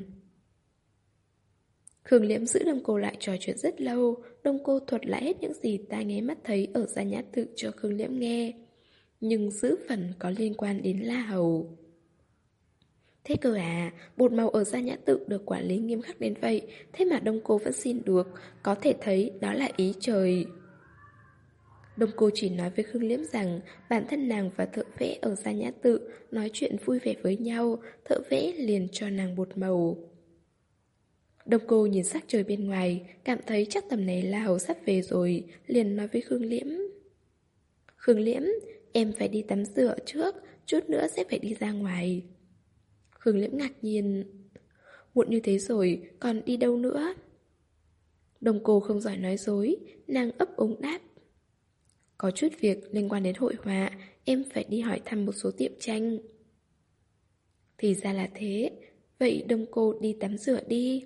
Khương Liễm giữ Đông Cô lại trò chuyện rất lâu. Đông Cô thuật lại hết những gì tai nghe mắt thấy ở Gia Nhã Tự cho Khương Liễm nghe, nhưng giữ phần có liên quan đến La Hầu. Thế cơ à, bột màu ở Gia Nhã Tự được quản lý nghiêm khắc đến vậy, thế mà Đông Cô vẫn xin được, có thể thấy đó là ý trời. Đông Cô chỉ nói với Khương Liễm rằng bản thân nàng và thợ vẽ ở Gia Nhã Tự nói chuyện vui vẻ với nhau, thợ vẽ liền cho nàng bột màu. Đông Cô nhìn sắc trời bên ngoài, cảm thấy chắc tầm này La Hầu sắp về rồi, liền nói với Khương Liễm. Khương Liễm, em phải đi tắm rửa trước, chút nữa sẽ phải đi ra ngoài. Khương Liễm ngạc nhiên. Muộn như thế rồi, còn đi đâu nữa? Đông Cô không giỏi nói dối, nàng ấp úng đáp. Có chút việc liên quan đến hội họa, em phải đi hỏi thăm một số tiệm tranh. Thì ra là thế, vậy Đông Cô đi tắm rửa đi.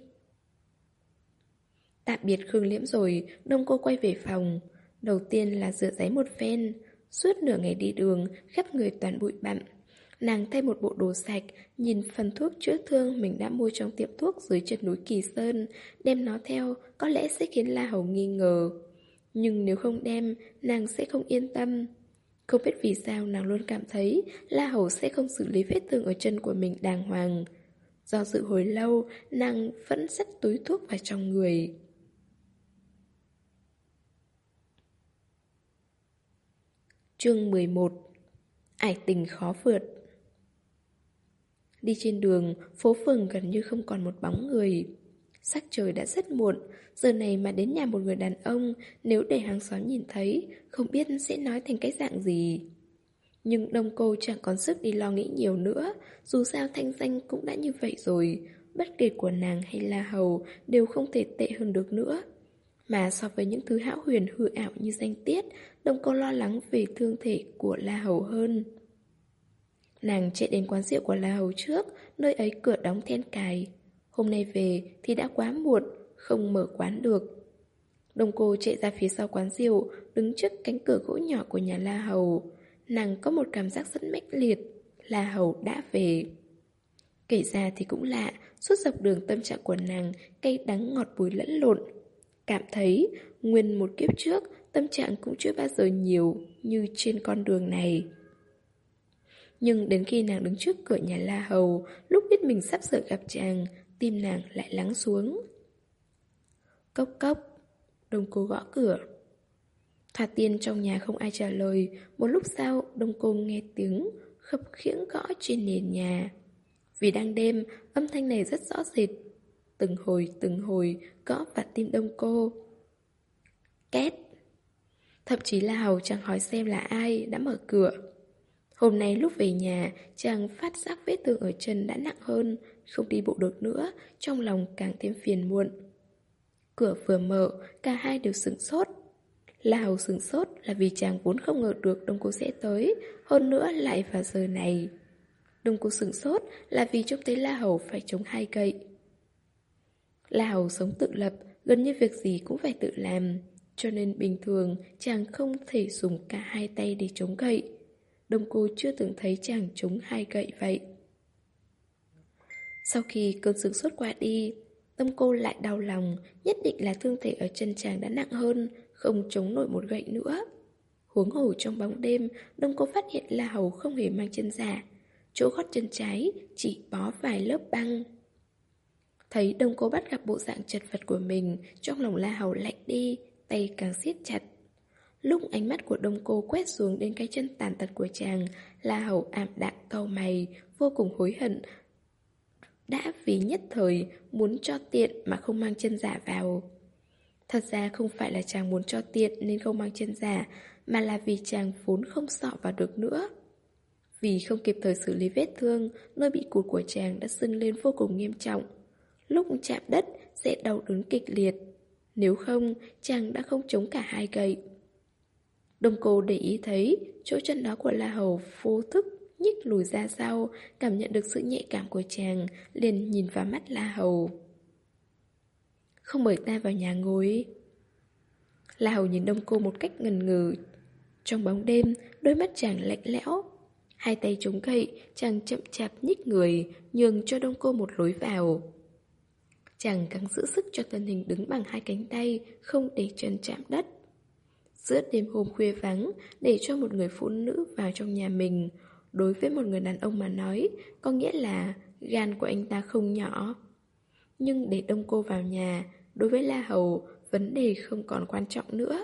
Tạm biệt Khương Liễm rồi, Đông Cô quay về phòng. Đầu tiên là rửa ráy một phen. Suốt nửa ngày đi đường, khắp người toàn bụi bặm. Nàng thay một bộ đồ sạch, nhìn phần thuốc chữa thương mình đã mua trong tiệm thuốc dưới chân núi Kỳ Sơn, đem nó theo có lẽ sẽ khiến La Hầu nghi ngờ. Nhưng nếu không đem, nàng sẽ không yên tâm. Không biết vì sao nàng luôn cảm thấy La Hầu sẽ không xử lý vết thương ở chân của mình đàng hoàng. Do dự hồi lâu, nàng vẫn xách túi thuốc vào trong người. Chương mười một. Ải tình khó vượt. Đi trên đường, phố phường gần như không còn một bóng người. Sắc trời đã rất muộn, giờ này mà đến nhà một người đàn ông, nếu để hàng xóm nhìn thấy, không biết sẽ nói thành cái dạng gì. Nhưng Đông Cô chẳng còn sức đi lo nghĩ nhiều nữa, dù sao thanh danh cũng đã như vậy rồi, bất kể của nàng hay La Hầu đều không thể tệ hơn được nữa. Mà so với những thứ hão huyền hư ảo như danh tiết, Đông Cô lo lắng về thương thể của La Hầu hơn. Nàng chạy đến quán rượu của La Hầu trước, nơi ấy cửa đóng then cài. Hôm nay về thì đã quá muộn, không mở quán được. Đông Cô chạy ra phía sau quán rượu, đứng trước cánh cửa gỗ nhỏ của nhà La Hầu. Nàng có một cảm giác rất mãnh liệt, La Hầu đã về. Kể ra thì cũng lạ, suốt dọc đường tâm trạng của nàng cay đắng ngọt bùi lẫn lộn. Cảm thấy nguyên một kiếp trước tâm trạng cũng chưa bao giờ nhiều như trên con đường này. Nhưng đến khi nàng đứng trước cửa nhà La Hầu, lúc biết mình sắp sửa gặp chàng, tim nàng lại lắng xuống. Cốc cốc. Đông Cô gõ cửa. Thoạt tiên trong nhà không ai trả lời. Một lúc sau Đông Cô nghe tiếng khập khiễng gõ trên nền nhà. Vì đang đêm, âm thanh này rất rõ rệt. Từng hồi từng hồi gõ vào tim Đông Cô. Két. Thậm chí là Hầu chẳng hỏi xem là ai đã mở cửa. Hôm nay lúc về nhà, chàng phát giác vết thương ở chân đã nặng hơn, không đi bộ được nữa, trong lòng càng thêm phiền muộn. Cửa vừa mở, cả hai đều sửng sốt. La Hầu sửng sốt là vì chàng vốn không ngờ được Đông Cô sẽ tới, hơn nữa lại vào giờ này. Đông Cô sửng sốt là vì trông thấy La Hầu phải chống hai gậy. La Hầu sống tự lập, gần như việc gì cũng phải tự làm, cho nên bình thường chàng không thể dùng cả hai tay để chống gậy. Đông Cô chưa từng thấy chàng chống hai gậy vậy. Sau khi cơn sướng sốt qua đi, Đông cô lại đau lòng, nhất định là thương thể ở chân chàng đã nặng hơn, không chống nổi một gậy nữa. Huống hồ trong bóng đêm, Đông cô phát hiện La Hầu không hề mang chân giả, chỗ gót chân trái chỉ bó vài lớp băng. Thấy Đông cô bắt gặp bộ dạng chật vật của mình, trong lòng La Hầu lạnh đi, tay càng siết chặt. Lúc ánh mắt của Đông cô quét xuống đến cái chân tàn tật của chàng, La Hầu ảm đạm cau mày, vô cùng hối hận. Đã vì nhất thời muốn cho tiện mà không mang chân giả vào. Thật ra không phải là chàng muốn cho tiện nên không mang chân giả, mà là vì chàng vốn không sọ vào được nữa. Vì không kịp thời xử lý vết thương, nơi bị cụt của chàng đã sưng lên vô cùng nghiêm trọng. Lúc chạm đất sẽ đau đớn kịch liệt. Nếu không, chàng đã không chống cả hai gậy. Đông cô để ý thấy chỗ chân đó của La Hầu vô thức nhích lùi ra sau, cảm nhận được sự nhạy cảm của chàng, liền nhìn vào mắt La Hầu. Không mời ta vào nhà ngồi. La Hầu nhìn Đông cô một cách ngần ngừ. Trong bóng đêm, đôi mắt chàng lạnh lẽo. Hai tay chống gậy, chàng chậm chạp nhích người, nhường cho Đông cô một lối vào. Chàng gắng giữ sức cho thân hình đứng bằng hai cánh tay, không để chân chạm đất. Giữa đêm hôm khuya vắng, để cho một người phụ nữ vào trong nhà mình, đối với một người đàn ông mà nói, có nghĩa là gan của anh ta không nhỏ. Nhưng để Đông cô vào nhà, đối với La Hầu, vấn đề không còn quan trọng nữa.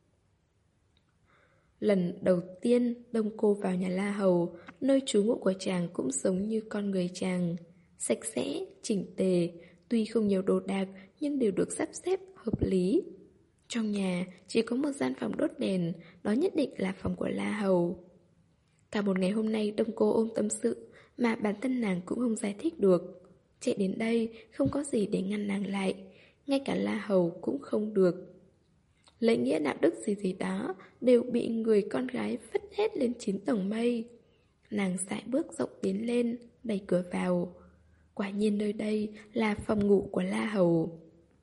Lần đầu tiên Đông cô vào nhà La Hầu, nơi trú ngụ của chàng cũng giống như con người chàng. Sạch sẽ, chỉnh tề, tuy không nhiều đồ đạc nhưng đều được sắp xếp hợp lý. Trong nhà chỉ có một gian phòng đốt đèn, đó nhất định là phòng của La Hầu. Cả một ngày hôm nay Đông cô ôm tâm sự mà bản thân nàng cũng không giải thích được. Chạy đến đây không có gì để ngăn nàng lại, ngay cả La Hầu cũng không được. Lễ nghĩa đạo đức gì gì đó đều bị người con gái vứt hết lên chín tầng mây. Nàng sải bước rộng tiến lên, đẩy cửa vào. Quả nhiên nơi đây là phòng ngủ của La Hầu.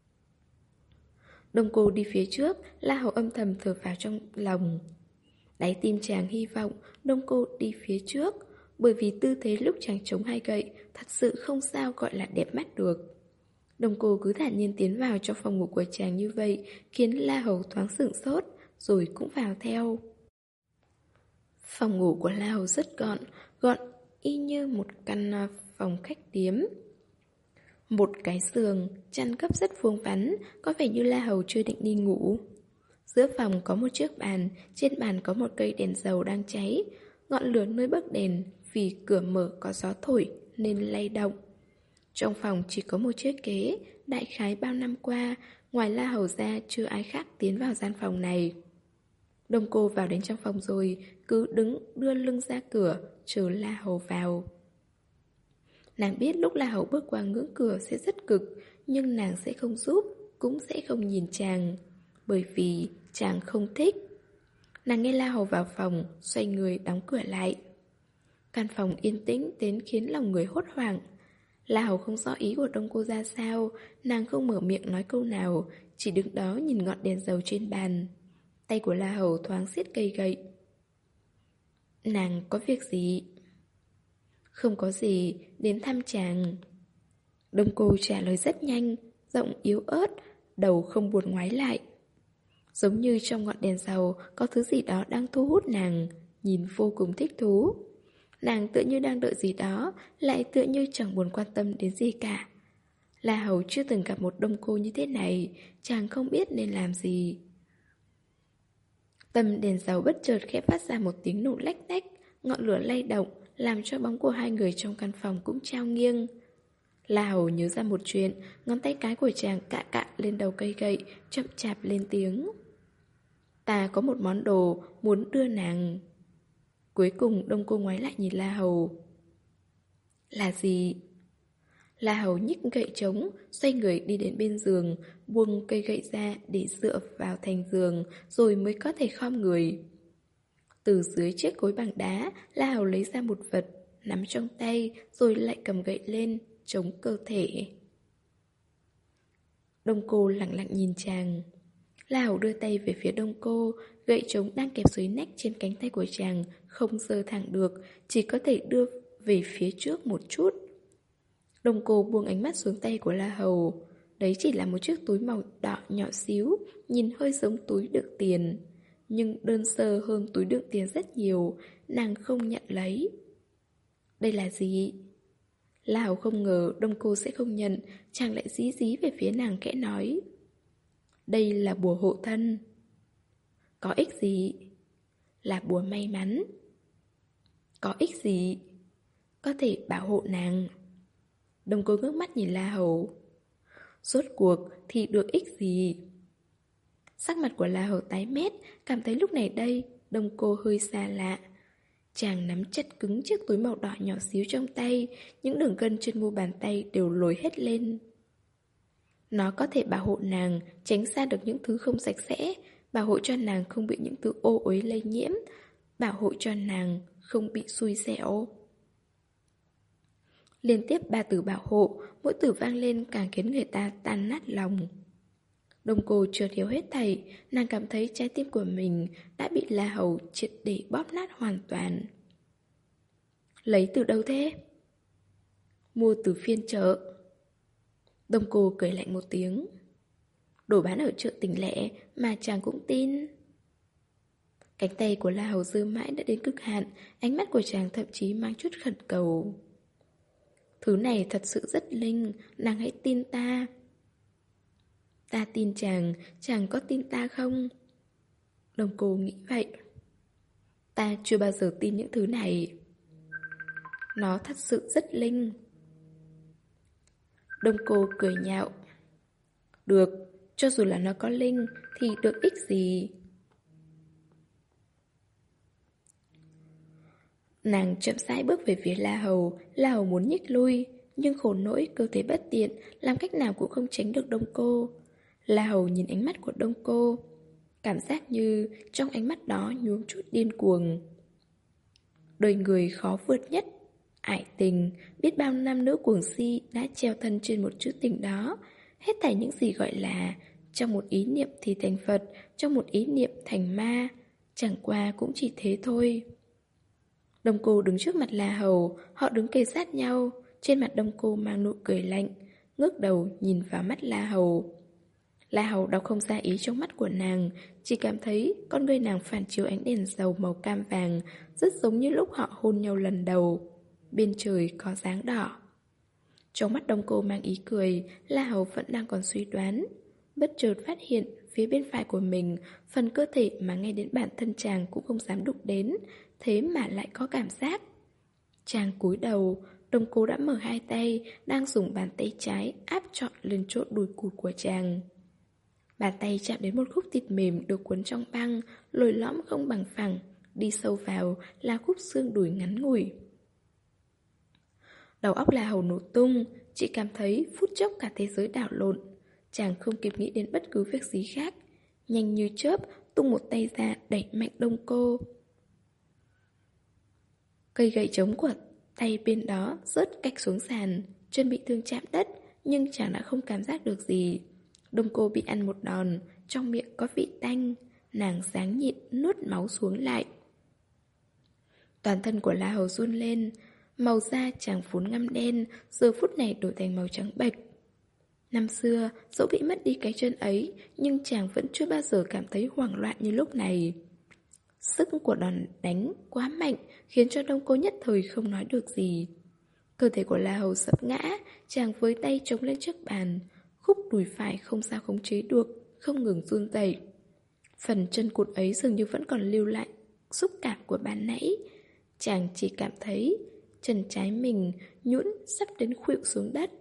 Đông cô đi phía trước, La Hầu âm thầm thở vào trong lòng. Đáy tim chàng hy vọng Đông cô đi phía trước, bởi vì tư thế lúc chàng chống hai gậy thật sự không sao gọi là đẹp mắt được. Đông cô cứ thản nhiên tiến vào trong phòng ngủ của chàng như vậy, khiến La Hầu thoáng sửng sốt, rồi cũng vào theo. Phòng ngủ của La Hầu rất gọn, gọn y như một căn phòng khách điếm. Một cái giường, chăn gấp rất vuông vắn, có vẻ như La Hầu chưa định đi ngủ. Giữa phòng có một chiếc bàn, trên bàn có một cây đèn dầu đang cháy. Ngọn lửa nơi bấc đèn vì cửa mở có gió thổi nên lay động. Trong phòng chỉ có một chiếc ghế, đại khái bao năm qua, ngoài La Hầu ra chưa ai khác tiến vào gian phòng này. Đông cô vào đến trong phòng rồi, cứ đứng đưa lưng ra cửa, chờ La Hầu vào. Nàng biết lúc La Hầu bước qua ngưỡng cửa sẽ rất cực, nhưng nàng sẽ không giúp, cũng sẽ không nhìn chàng, bởi vì chàng không thích. Nàng nghe La Hầu vào phòng, xoay người đóng cửa lại. Căn phòng yên tĩnh đến khiến lòng người hốt hoảng. La Hầu không rõ ý của Đông cô ra sao, nàng không mở miệng nói câu nào, chỉ đứng đó nhìn ngọn đèn dầu trên bàn. Tay của La Hầu thoáng siết cây gậy. Nàng có việc gì? Không có gì, đến thăm chàng. Đông cô trả lời rất nhanh, giọng yếu ớt, đầu không buồn ngoái lại. Giống như trong ngọn đèn dầu có thứ gì đó đang thu hút nàng, nhìn vô cùng thích thú. Nàng tựa như đang đợi gì đó, lại tựa như chẳng buồn quan tâm đến gì cả. La Hầu chưa từng gặp một Đông cô như thế này, chàng không biết nên làm gì. Tầm đèn dầu bất chợt khẽ phát ra một tiếng nổ lách tách, ngọn lửa lay động, làm cho bóng của hai người trong căn phòng cũng trao nghiêng. La Hầu nhớ ra một chuyện, ngón tay cái của chàng cạ cạ lên đầu cây gậy, chậm chạp lên tiếng. Ta có một món đồ muốn đưa nàng. Cuối cùng Đông cô ngoái lại nhìn La Hầu. Là gì? La Hầu nhích gậy trống, xoay người đi đến bên giường, buông cây gậy ra để dựa vào thành giường, rồi mới có thể khom người. Từ dưới chiếc gối bằng đá, La Hầu lấy ra một vật, nắm trong tay, rồi lại cầm gậy lên, chống cơ thể. Đông cô lặng lặng nhìn chàng. La Hầu đưa tay về phía Đông cô, gậy trống đang kẹp dưới nách trên cánh tay của chàng, không giơ thẳng được, chỉ có thể đưa về phía trước một chút. Đông cô buông ánh mắt xuống tay của La Hầu. Đấy chỉ là một chiếc túi màu đỏ nhỏ xíu, nhìn hơi giống túi đựng tiền. Nhưng đơn sơ hơn túi đựng tiền rất nhiều, nàng không nhận lấy. Đây là gì? La Hầu không ngờ Đông cô sẽ không nhận, chàng lại dí dí về phía nàng kẽ nói. Đây là bùa hộ thân. Có ích gì? Là bùa may mắn. Có ích gì? Có thể bảo hộ nàng. Đông cô ngước mắt nhìn La Hầu. Rốt cuộc thì được ích gì? Sắc mặt của La Hầu tái mét, cảm thấy lúc này đây Đông cô hơi xa lạ. Chàng nắm chặt cứng chiếc túi màu đỏ nhỏ xíu trong tay, những đường gân trên mu bàn tay đều lồi hết lên. Nó có thể bảo hộ nàng tránh xa được những thứ không sạch sẽ, bảo hộ cho nàng không bị những thứ ô uế lây nhiễm, bảo hộ cho nàng không bị xui xẻo. Liên tiếp ba từ bảo hộ, mỗi từ vang lên càng khiến người ta tan nát lòng. Đông cô chợt hiểu hết thảy, nàng cảm thấy trái tim của mình đã bị La Hầu triệt để bóp nát hoàn toàn. Lấy từ đâu thế? Mua từ phiên chợ. Đông cô cười lạnh một tiếng. Đồ bán ở chợ tỉnh lẻ mà chàng cũng tin. Cánh tay của La Hầu dư mãi đã đến cực hạn, ánh mắt của chàng thậm chí mang chút khẩn cầu. Thứ này thật sự rất linh, nàng hãy tin ta. Ta tin chàng, chàng có tin ta không? Đông cô nghĩ vậy. Ta chưa bao giờ tin những thứ này. Nó thật sự rất linh. Đông cô cười nhạo. Được, cho dù là nó có linh thì được ích gì? Nàng chậm rãi bước về phía La Hầu. La Hầu muốn nhích lui, nhưng khổ nỗi cơ thể bất tiện, làm cách nào cũng không tránh được Đông cô. La Hầu nhìn ánh mắt của Đông cô, cảm giác như trong ánh mắt đó nhuốm chút điên cuồng. Đời người khó vượt nhất, ải tình, biết bao nam nữ cuồng si đã treo thân trên một chữ tình đó. Hết thảy những gì gọi là trong một ý niệm thì thành Phật, trong một ý niệm thành ma, chẳng qua cũng chỉ thế thôi. Đông cô đứng trước mặt La Hầu, họ đứng kề sát nhau, trên mặt Đông cô mang nụ cười lạnh, ngước đầu nhìn vào mắt La Hầu. La Hầu đọc không ra ý trong mắt của nàng, chỉ cảm thấy con ngươi nàng phản chiếu ánh đèn dầu màu cam vàng, rất giống như lúc họ hôn nhau lần đầu. Bên trời có dáng đỏ. Trong mắt Đông cô mang ý cười, La Hầu vẫn đang còn suy đoán. Bất chợt phát hiện phía bên phải của mình, phần cơ thể mà ngay đến bản thân chàng cũng không dám đụng đến, thế mà lại có cảm giác. Chàng cúi đầu, Đông cô đã mở hai tay, đang dùng bàn tay trái áp trọn lên chỗ đùi cụt của chàng. Bàn tay chạm đến một khúc thịt mềm được cuốn trong băng, lồi lõm không bằng phẳng, đi sâu vào là khúc xương đùi ngắn ngủi. Đầu óc La Hầu nổ tung, chỉ cảm thấy phút chốc cả thế giới đảo lộn. Chàng không kịp nghĩ đến bất cứ việc gì khác, nhanh như chớp tung một tay ra đẩy mạnh Đông cô. Cây gậy trống của tay bên đó rớt cạch xuống sàn, chân bị thương chạm đất, nhưng chàng đã không cảm giác được gì. Đông cô bị ăn một đòn, trong miệng có vị tanh, nàng ráng nhịn nuốt máu xuống lại. Toàn thân của La Hầu run lên, màu da chàng vốn ngăm đen, giờ phút này đổi thành màu trắng bệch. Năm xưa, dẫu bị mất đi cái chân ấy, nhưng chàng vẫn chưa bao giờ cảm thấy hoảng loạn như lúc này. Sức của đòn đánh quá mạnh, khiến cho Đông cô nhất thời không nói được gì. Cơ thể của La Hầu sập ngã, chàng với tay chống lên trước bàn, khúc đùi phải không sao khống chế được, không ngừng run rẩy. Phần chân cụt ấy dường như vẫn còn lưu lại xúc cảm của ban nãy. Chàng chỉ cảm thấy chân trái mình nhũn sắp đến khuỵu xuống đất.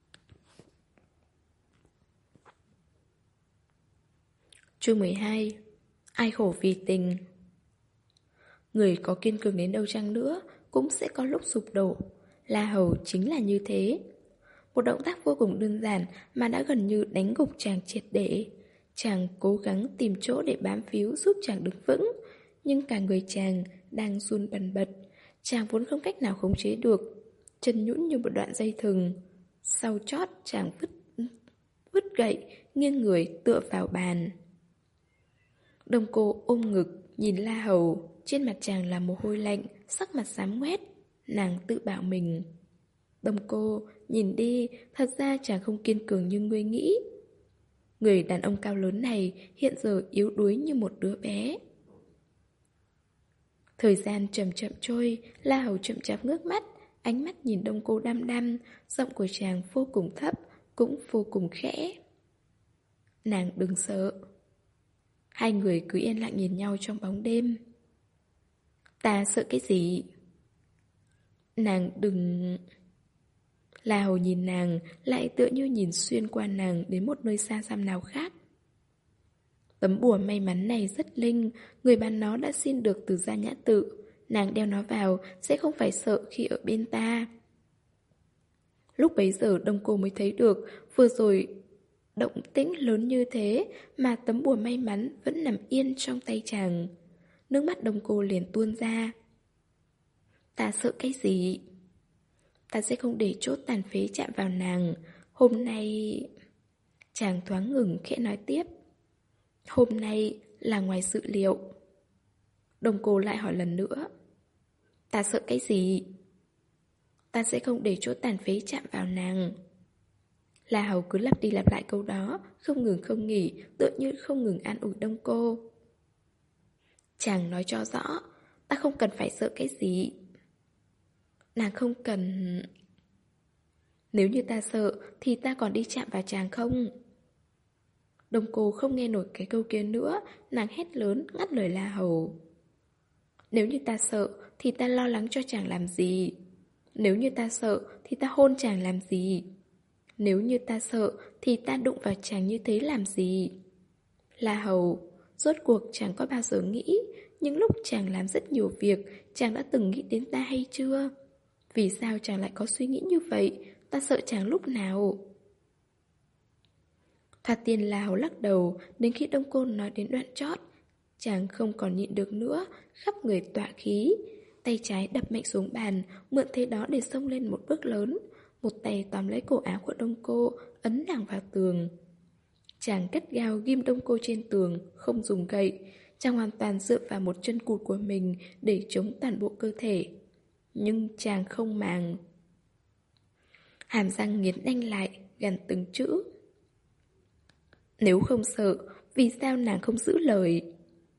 Chương mười hai. Ai khổ vì tình. Người có kiên cường đến đâu chăng nữa cũng sẽ có lúc sụp đổ. La Hầu chính là như thế. Một động tác vô cùng đơn giản mà đã gần như đánh gục chàng triệt để. Chàng cố gắng tìm chỗ để bám víu giúp chàng đứng vững, nhưng cả người chàng đang run bần bật. Chàng vốn không cách nào khống chế được, chân nhũn như một đoạn dây thừng. Sau chót chàng vứt vứt gậy, nghiêng người tựa vào bàn. Đông cô ôm ngực nhìn La Hầu, trên mặt chàng là mồ hôi lạnh, sắc mặt xám ngoét. Nàng tự bảo mình, Đông cô, nhìn đi, thật ra chàng không kiên cường như ngươi nghĩ. Người đàn ông cao lớn này hiện giờ yếu đuối như một đứa bé. Thời gian chậm chậm trôi, La Hầu chậm chạp ngước mắt, ánh mắt nhìn Đông cô đăm đăm, giọng của chàng vô cùng thấp, cũng vô cùng khẽ. Nàng đừng sợ. Hai người cứ yên lặng nhìn nhau trong bóng đêm. Ta sợ cái gì? Nàng đừng... La Hầu nhìn nàng, lại tựa như nhìn xuyên qua nàng đến một nơi xa xăm nào khác. Tấm bùa may mắn này rất linh, người bán nó đã xin được từ gia nhã tự. Nàng đeo nó vào, sẽ không phải sợ khi ở bên ta. Lúc bấy giờ Đông cô mới thấy được, vừa rồi động tĩnh lớn như thế mà tấm bùa may mắn vẫn nằm yên trong tay chàng. Nước mắt Đông cô liền tuôn ra. Ta sợ cái gì? Ta sẽ không để chốt tàn phế chạm vào nàng. Hôm nay... Chàng thoáng ngừng khẽ nói tiếp. Hôm nay là ngoài dự liệu. Đông cô lại hỏi lần nữa. Ta sợ cái gì? Ta sẽ không để chốt tàn phế chạm vào nàng. La Hầu cứ lặp đi lặp lại câu đó, không ngừng không nghỉ, tựa như không ngừng an ủi Đông cô. Chàng nói cho rõ, ta không cần phải sợ cái gì. Nàng không cần... Nếu như ta sợ, thì ta còn đi chạm vào chàng không? Đông cô không nghe nổi cái câu kia nữa, nàng hét lớn ngắt lời La Hầu. Nếu như ta sợ, thì ta lo lắng cho chàng làm gì? Nếu như ta sợ, thì ta hôn chàng làm gì? Nếu như ta sợ, thì ta đụng vào chàng như thế làm gì? La Hầu, rốt cuộc chàng có bao giờ nghĩ, những lúc chàng làm rất nhiều việc, chàng đã từng nghĩ đến ta hay chưa? Vì sao chàng lại có suy nghĩ như vậy? Ta sợ chàng lúc nào? Thoạt tiên La Hầu lắc đầu, đến khi Đông cô nói đến đoạn chót, chàng không còn nhịn được nữa, khắp người tỏa khí. Tay trái đập mạnh xuống bàn, mượn thế đó để xông lên một bước lớn. Một tay tóm lấy cổ áo của Đông cô, ấn nàng vào tường. Chàng cắt gao ghim Đông cô trên tường, không dùng gậy. Chàng hoàn toàn dựa vào một chân cụt của mình để chống toàn bộ cơ thể. Nhưng chàng không màng. Hàm răng nghiến đanh lại, gằn từng chữ. Nếu không sợ, vì sao nàng không giữ lời?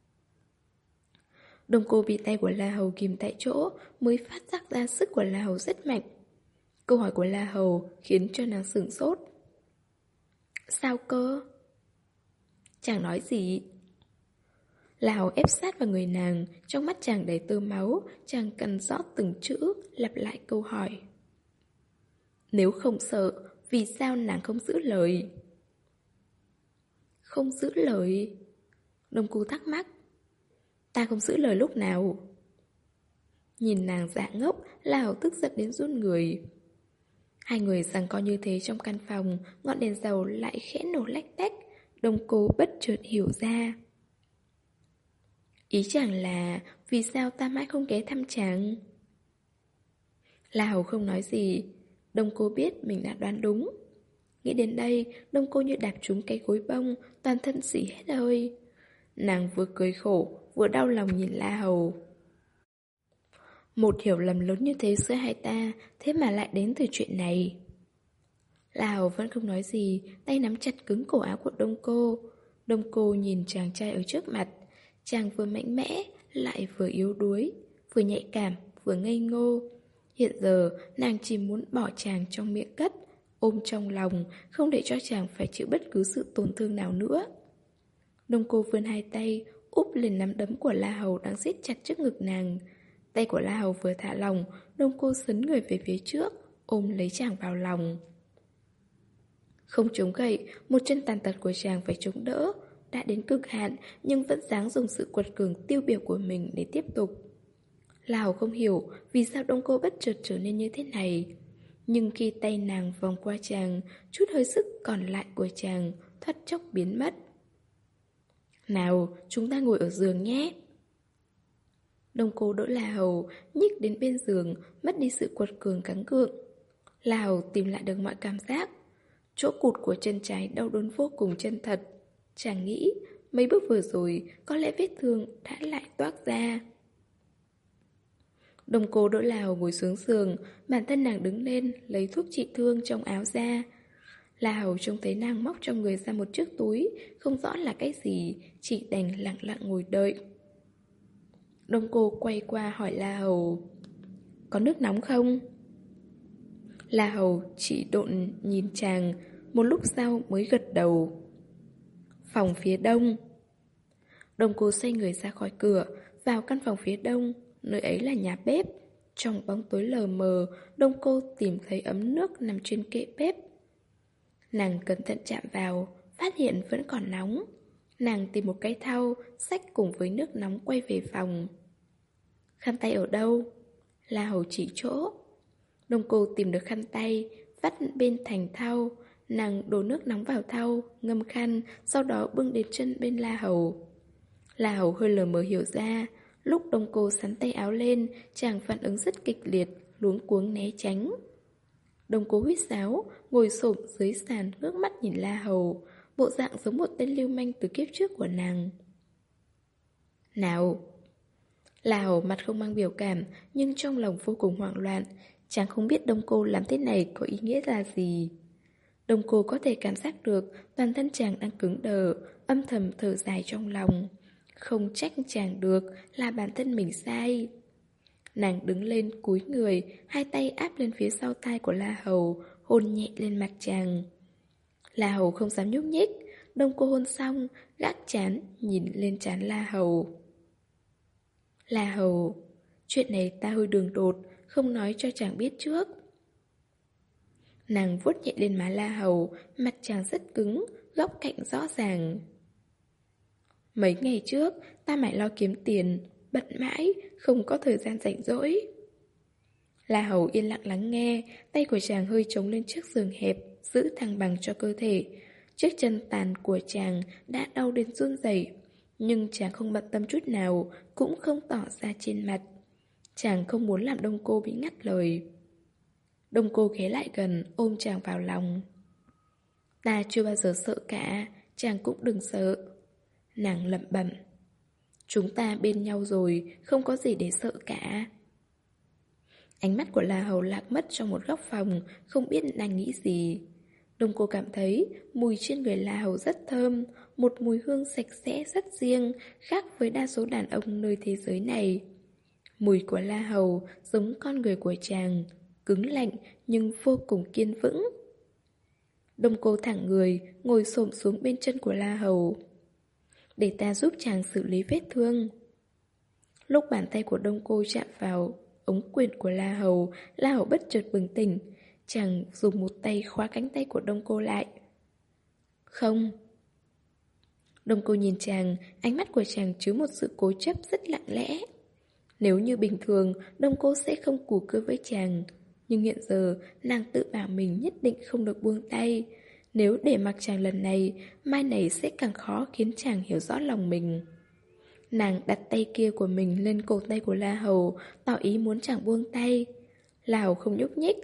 Đông cô bị tay của La Hầu kìm tại chỗ, mới phát giác ra sức của La Hầu rất mạnh. Câu hỏi của La Hầu khiến cho nàng sửng sốt. Sao cơ? Chàng nói gì? La Hầu ép sát vào người nàng, trong mắt chàng đầy tơ máu, chàng cần rõ từng chữ, lặp lại câu hỏi. Nếu không sợ, vì sao nàng không giữ lời? Không giữ lời? Đông cô thắc mắc. Ta không giữ lời lúc nào? Nhìn nàng dạ ngốc, La Hầu tức giận đến run người. Hai người giằng co như thế trong căn phòng, ngọn đèn dầu lại khẽ nổ lách tách. Đông cô bất chợt hiểu ra. Ý chàng là vì sao ta mãi không ghé thăm chàng? La Hầu không nói gì. Đông cô biết mình đã đoán đúng. Nghĩ đến đây, Đông cô như đạp trúng cái gối bông, toàn thân xỉ hết hơi. Nàng vừa cười khổ, vừa đau lòng nhìn La Hầu. Một hiểu lầm lớn như thế giữa hai ta, thế mà lại đến từ chuyện này. La Hầu vẫn không nói gì, tay nắm chặt cứng cổ áo của Đông cô. Đông cô nhìn chàng trai ở trước mặt. Chàng vừa mạnh mẽ, lại vừa yếu đuối, vừa nhạy cảm, vừa ngây ngô. Hiện giờ, nàng chỉ muốn bỏ chàng trong miệng cất, ôm trong lòng, không để cho chàng phải chịu bất cứ sự tổn thương nào nữa. Đông cô vươn hai tay, úp lên nắm đấm của La Hầu đang siết chặt trước ngực nàng. Tay của La Hầu vừa thả lỏng, Đông cô sấn người về phía trước, ôm lấy chàng vào lòng. Không chống gậy, một chân tàn tật của chàng phải chống đỡ. Đã đến cực hạn, nhưng vẫn dáng dùng sự quật cường tiêu biểu của mình để tiếp tục. La Hầu không hiểu vì sao Đông cô bất chợt trở nên như thế này. Nhưng khi tay nàng vòng qua chàng, chút hơi sức còn lại của chàng thoát chốc biến mất. Nào, chúng ta ngồi ở giường nhé. Đông cô đỡ La Hầu, nhích đến bên giường, mất đi sự quật cường cắn cượng. La Hầu tìm lại được mọi cảm giác. Chỗ cụt của chân trái đau đớn vô cùng chân thật. Chàng nghĩ, mấy bước vừa rồi, có lẽ vết thương đã lại toát ra. Đông cô đỡ La Hầu ngồi xuống giường, bản thân nàng đứng lên, lấy thuốc trị thương trong áo ra. La Hầu trông thấy nàng móc trong người ra một chiếc túi, không rõ là cái gì, chỉ đành lặng lặng ngồi đợi. Đông cô quay qua hỏi La Hầu, có nước nóng không? La Hầu chỉ độn nhìn chàng, một lúc sau mới gật đầu. Phòng phía đông. Đông cô xoay người ra khỏi cửa, vào căn phòng phía đông, nơi ấy là nhà bếp. Trong bóng tối lờ mờ, Đông cô tìm thấy ấm nước nằm trên kệ bếp. Nàng cẩn thận chạm vào, phát hiện vẫn còn nóng. Nàng tìm một cái thau, xách cùng với nước nóng quay về phòng. Khăn tay ở đâu? La Hầu chỉ chỗ. Đông cô tìm được khăn tay, vắt bên thành thau. Nàng đổ nước nóng vào thau, ngâm khăn, sau đó bưng đến chân bên La Hầu. La Hầu hơi lờ mờ hiểu ra. Lúc Đông cô sắn tay áo lên, chàng phản ứng rất kịch liệt, luống cuống né tránh. Đông cô huýt sáo, ngồi xổm dưới sàn ngước mắt nhìn La Hầu, bộ dạng giống một tên lưu manh từ kiếp trước của nàng. Nào! La Hầu mặt không mang biểu cảm, nhưng trong lòng vô cùng hoảng loạn. Chàng không biết Đông cô làm thế này có ý nghĩa là gì. Đông cô có thể cảm giác được toàn thân chàng đang cứng đờ, âm thầm thở dài trong lòng. Không trách chàng được, là bản thân mình sai. Nàng đứng lên cúi người, hai tay áp lên phía sau tai của La Hầu, hôn nhẹ lên mặt chàng. La Hầu không dám nhúc nhích. Đông cô hôn xong, gác chán, nhìn lên trán La Hầu. La Hầu, chuyện này ta hơi đường đột, không nói cho chàng biết trước. Nàng vuốt nhẹ lên má La Hầu, mặt chàng rất cứng, góc cạnh rõ ràng. Mấy ngày trước, ta mải lo kiếm tiền, bận mãi, không có thời gian rảnh rỗi. La Hầu yên lặng lắng nghe, tay của chàng hơi chống lên chiếc giường hẹp, giữ thăng bằng cho cơ thể. Chiếc chân tàn của chàng đã đau đến run rẩy, nhưng chàng không bận tâm chút nào, cũng không tỏ ra trên mặt. Chàng không muốn làm Đông cô bị ngắt lời. Đông cô ghé lại gần, ôm chàng vào lòng. Ta chưa bao giờ sợ cả, chàng cũng đừng sợ. Nàng lẩm bẩm. Chúng ta bên nhau rồi, không có gì để sợ cả. Ánh mắt của La Hầu lạc mất trong một góc phòng, không biết nàng nghĩ gì. Đông cô cảm thấy mùi trên người La Hầu rất thơm, một mùi hương sạch sẽ rất riêng, khác với đa số đàn ông nơi thế giới này. Mùi của La Hầu giống con người của chàng, cứng lạnh nhưng vô cùng kiên vững. Đông cô thẳng người, ngồi xổm xuống bên chân của La Hầu. Để ta giúp chàng xử lý vết thương. Lúc bàn tay của Đông cô chạm vào ống quyển của La Hầu, La Hầu bất chợt bừng tỉnh. Chàng dùng một tay khóa cánh tay của Đông cô lại. Không. Đông cô nhìn chàng, ánh mắt của chàng chứa một sự cố chấp rất lặng lẽ. Nếu như bình thường, Đông cô sẽ không cù cưa với chàng. Nhưng hiện giờ, nàng tự bảo mình nhất định không được buông tay. Nếu để mặc chàng lần này, mai này sẽ càng khó khiến chàng hiểu rõ lòng mình. Nàng đặt tay kia của mình lên cổ tay của La Hầu, tỏ ý muốn chàng buông tay. La Hầu không nhúc nhích.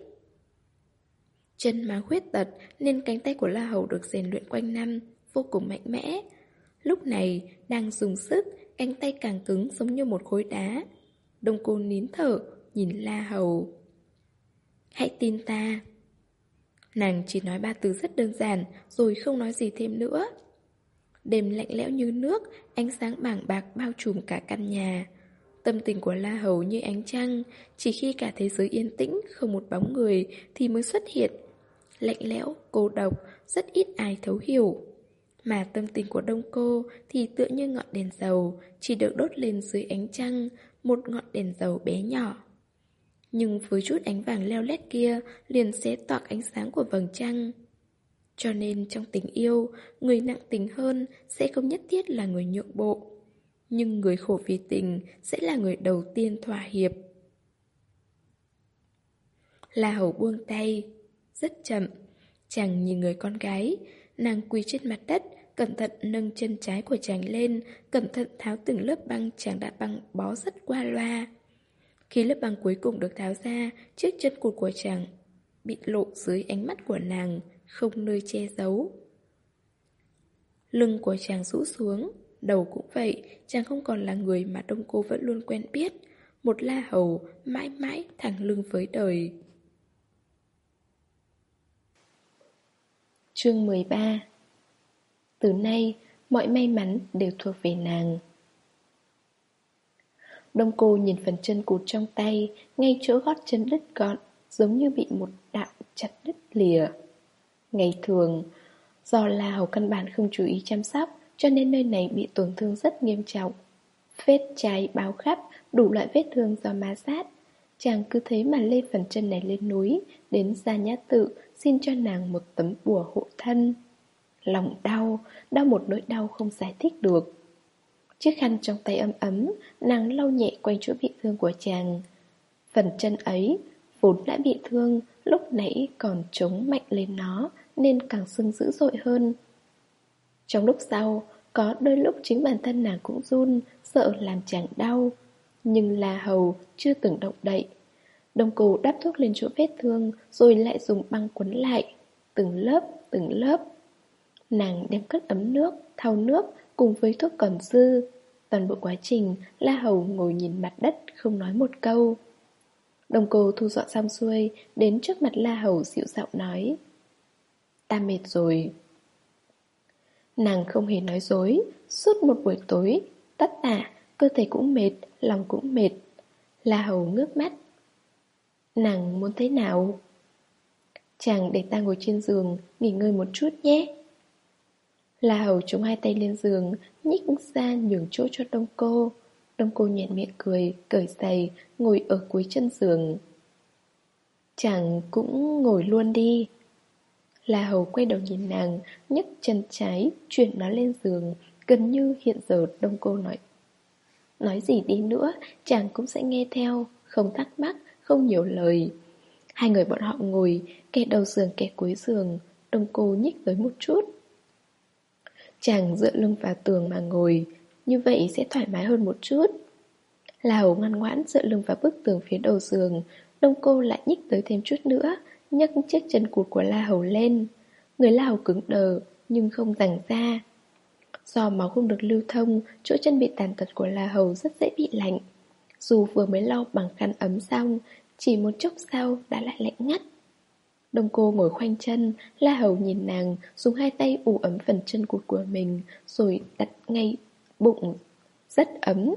Chân má khuyết tật nên cánh tay của La Hầu được rèn luyện quanh năm, vô cùng mạnh mẽ. Lúc này, đang dùng sức, cánh tay càng cứng giống như một khối đá. Đông cô nín thở, nhìn La Hầu. Hãy tin ta. Nàng chỉ nói ba từ rất đơn giản, rồi không nói gì thêm nữa. Đêm lạnh lẽo như nước, ánh sáng bảng bạc bao trùm cả căn nhà. Tâm tình của La Hầu như ánh trăng, chỉ khi cả thế giới yên tĩnh, không một bóng người thì mới xuất hiện. Lạnh lẽo, cô độc, rất ít ai thấu hiểu. Mà tâm tình của Đông cô thì tựa như ngọn đèn dầu, chỉ được đốt lên dưới ánh trăng, một ngọn đèn dầu bé nhỏ. Nhưng với chút ánh vàng leo lét kia liền xé toạc ánh sáng của vầng trăng. Cho nên trong tình yêu, người nặng tình hơn sẽ không nhất thiết là người nhượng bộ. Nhưng người khổ vì tình sẽ là người đầu tiên thỏa hiệp. La Hầu buông tay, rất chậm. Chàng nhìn người con gái, nàng quỳ trên mặt đất, cẩn thận nâng chân trái của chàng lên, cẩn thận tháo từng lớp băng chàng đã băng bó rất qua loa. Khi lớp băng cuối cùng được tháo ra, chiếc chân cụt của chàng bị lộ dưới ánh mắt của nàng, không nơi che giấu. Lưng của chàng rũ xuống, đầu cũng vậy, chàng không còn là người mà Đông cô vẫn luôn quen biết. Một La Hầu mãi mãi thẳng lưng với đời. Chương mười ba. Từ nay, mọi may mắn đều thuộc về nàng. Đông Cô nhìn phần chân cụt trong tay, ngay chỗ gót chân đứt gọn, giống như bị một đạo chặt đứt lìa. Ngày thường, do La Hầu căn bản không chú ý chăm sóc, cho nên nơi này bị tổn thương rất nghiêm trọng. Vết cháy báo khắp, đủ loại vết thương do ma sát. Chàng cứ thế mà lê phần chân này lên núi, đến Gia Nhã Tự xin cho nàng một tấm bùa hộ thân. Lòng đau, đau một nỗi đau không giải thích được. Chiếc khăn trong tay ấm ấm, nàng lau nhẹ quanh chỗ bị thương của chàng. Phần chân ấy, vốn đã bị thương, lúc nãy còn chống mạnh lên nó, nên càng sưng dữ dội hơn. Trong lúc sau, có đôi lúc chính bản thân nàng cũng run, sợ làm chàng đau. Nhưng La Hầu chưa từng động đậy. Đông Cô đắp thuốc lên chỗ vết thương, rồi lại dùng băng quấn lại, từng lớp, từng lớp. Nàng đem cất ấm nước, thau nước cùng với thuốc còn dư. Toàn bộ quá trình, La Hầu ngồi nhìn mặt đất, không nói một câu. Đông Cô thu dọn xong xuôi, đến trước mặt La Hầu dịu giọng nói: "Ta mệt rồi." Nàng không hề nói dối, suốt một buổi tối, tất tả, cơ thể cũng mệt, lòng cũng mệt. La Hầu ngước mắt: "Nàng muốn thế nào?" "Chàng để ta ngồi trên giường, nghỉ ngơi một chút nhé." La Hầu chống hai tay lên giường, nhích ra nhường chỗ cho Đông Cô. Đông Cô nhoẻn miệng cười, cởi giày, ngồi ở cuối chân giường. "Chàng cũng ngồi luôn đi." La Hầu quay đầu nhìn nàng, nhấc chân trái, chuyển nó lên giường. Gần như hiện giờ Đông Cô nói Nói gì đi nữa, chàng cũng sẽ nghe theo, không thắc mắc, không nhiều lời. Hai người bọn họ ngồi, kẻ đầu giường kẻ cuối giường. Đông Cô nhích tới một chút. Chàng dựa lưng vào tường mà ngồi, như vậy sẽ thoải mái hơn một chút. La Hầu ngoan ngoãn dựa lưng vào bức tường phía đầu giường. Đông Cô lại nhích tới thêm chút nữa, nhấc chiếc chân cụt của La Hầu lên. Người La Hầu cứng đờ, nhưng không giằng ra. Do máu không được lưu thông, chỗ chân bị tàn tật của La Hầu rất dễ bị lạnh. Dù vừa mới lau bằng khăn ấm xong, chỉ một chốc sau đã lại lạnh ngắt. Đông Cô ngồi khoanh chân, La Hầu nhìn nàng, dùng hai tay ủ ấm phần chân cụt của mình, rồi đặt ngay bụng, rất ấm.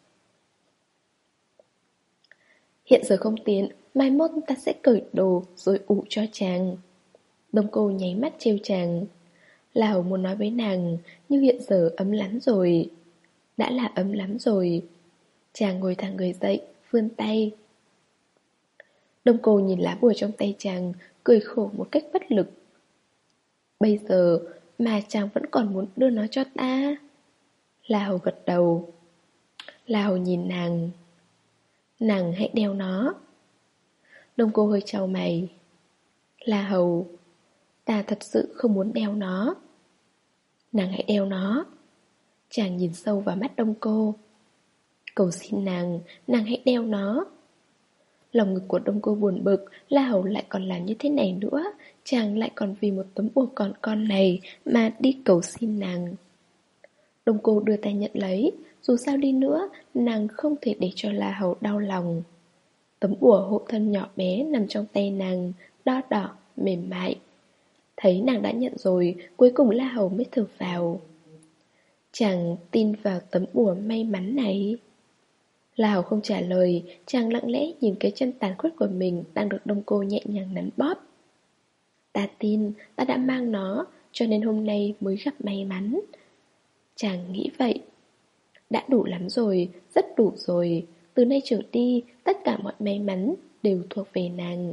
"Hiện giờ không tiện, mai mốt ta sẽ cởi đồ rồi ủ cho chàng." Đông Cô nháy mắt trêu chàng. La Hầu muốn nói với nàng, nhưng hiện giờ ấm lắm rồi. Đã là ấm lắm rồi. Chàng ngồi thẳng người dậy, vươn tay. Đông Cô nhìn lá bùa trong tay chàng, cười khổ một cách bất lực. "Bây giờ mà chàng vẫn còn muốn đưa nó cho ta?" La Hầu gật đầu. La Hầu nhìn nàng. "Nàng hãy đeo nó." Đông Cô hơi chau mày. "La Hầu, ta thật sự không muốn đeo nó." "Nàng hãy đeo nó." Chàng nhìn sâu vào mắt Đông Cô. "Cầu xin nàng, nàng hãy đeo nó." Lòng ngực của Đông Cô buồn bực, La Hầu lại còn làm như thế này nữa. Chàng lại còn vì một tấm bùa còn con này mà đi cầu xin nàng. Đông Cô đưa tay nhận lấy. Dù sao đi nữa, nàng không thể để cho La Hầu đau lòng. Tấm bùa hộ thân nhỏ bé nằm trong tay nàng, đo đỏ, mềm mại. Thấy nàng đã nhận rồi, cuối cùng La Hầu mới thở vào. Chàng tin vào tấm bùa may mắn này. La Hầu không trả lời, chàng lặng lẽ nhìn cái chân tàn khuất của mình đang được Đông Cô nhẹ nhàng nắn bóp. "Ta tin, ta đã mang nó, cho nên hôm nay mới gặp may mắn." Chàng nghĩ vậy. Đã đủ lắm rồi, rất đủ rồi. Từ nay trở đi, tất cả mọi may mắn đều thuộc về nàng.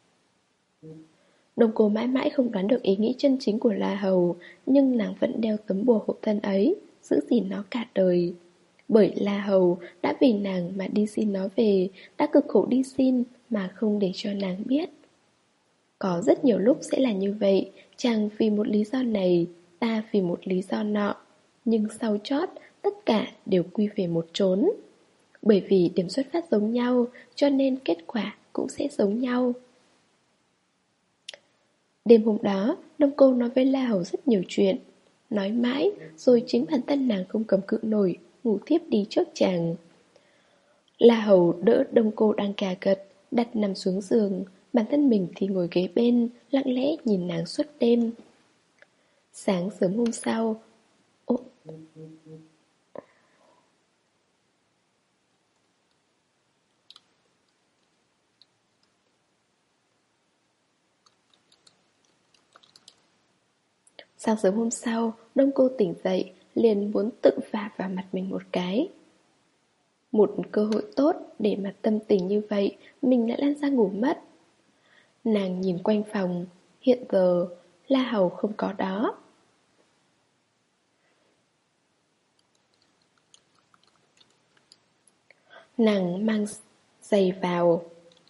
Đông Cô mãi mãi không đoán được ý nghĩ chân chính của La Hầu, nhưng nàng vẫn đeo tấm bùa hộ thân ấy, giữ gìn nó cả đời. Bởi La Hầu đã vì nàng mà đi xin nó về, đã cực khổ đi xin mà không để cho nàng biết. Có rất nhiều lúc sẽ là như vậy, chàng vì một lý do này, ta vì một lý do nọ, nhưng sau chót tất cả đều quy về một chốn. Bởi vì điểm xuất phát giống nhau, cho nên kết quả cũng sẽ giống nhau. Đêm hôm đó, Đông Cô nói với La Hầu rất nhiều chuyện. Nói mãi, rồi chính bản thân nàng không cầm cự nổi, ngủ thiếp đi trước chàng. La Hầu đỡ Đông Cô đang cà gật, đặt nằm xuống giường. Bản thân mình thì ngồi ghế bên, lặng lẽ nhìn nàng suốt đêm. Sáng sớm hôm sau, Ô, Sáng sớm hôm sau, Đông Cô tỉnh dậy, liền muốn tự vả vào mặt mình một cái. Một cơ hội tốt để mà tâm tình như vậy, mình lại lăn ra ngủ mất. Nàng nhìn quanh phòng, hiện giờ La Hầu không có đó. Nàng mang giày vào,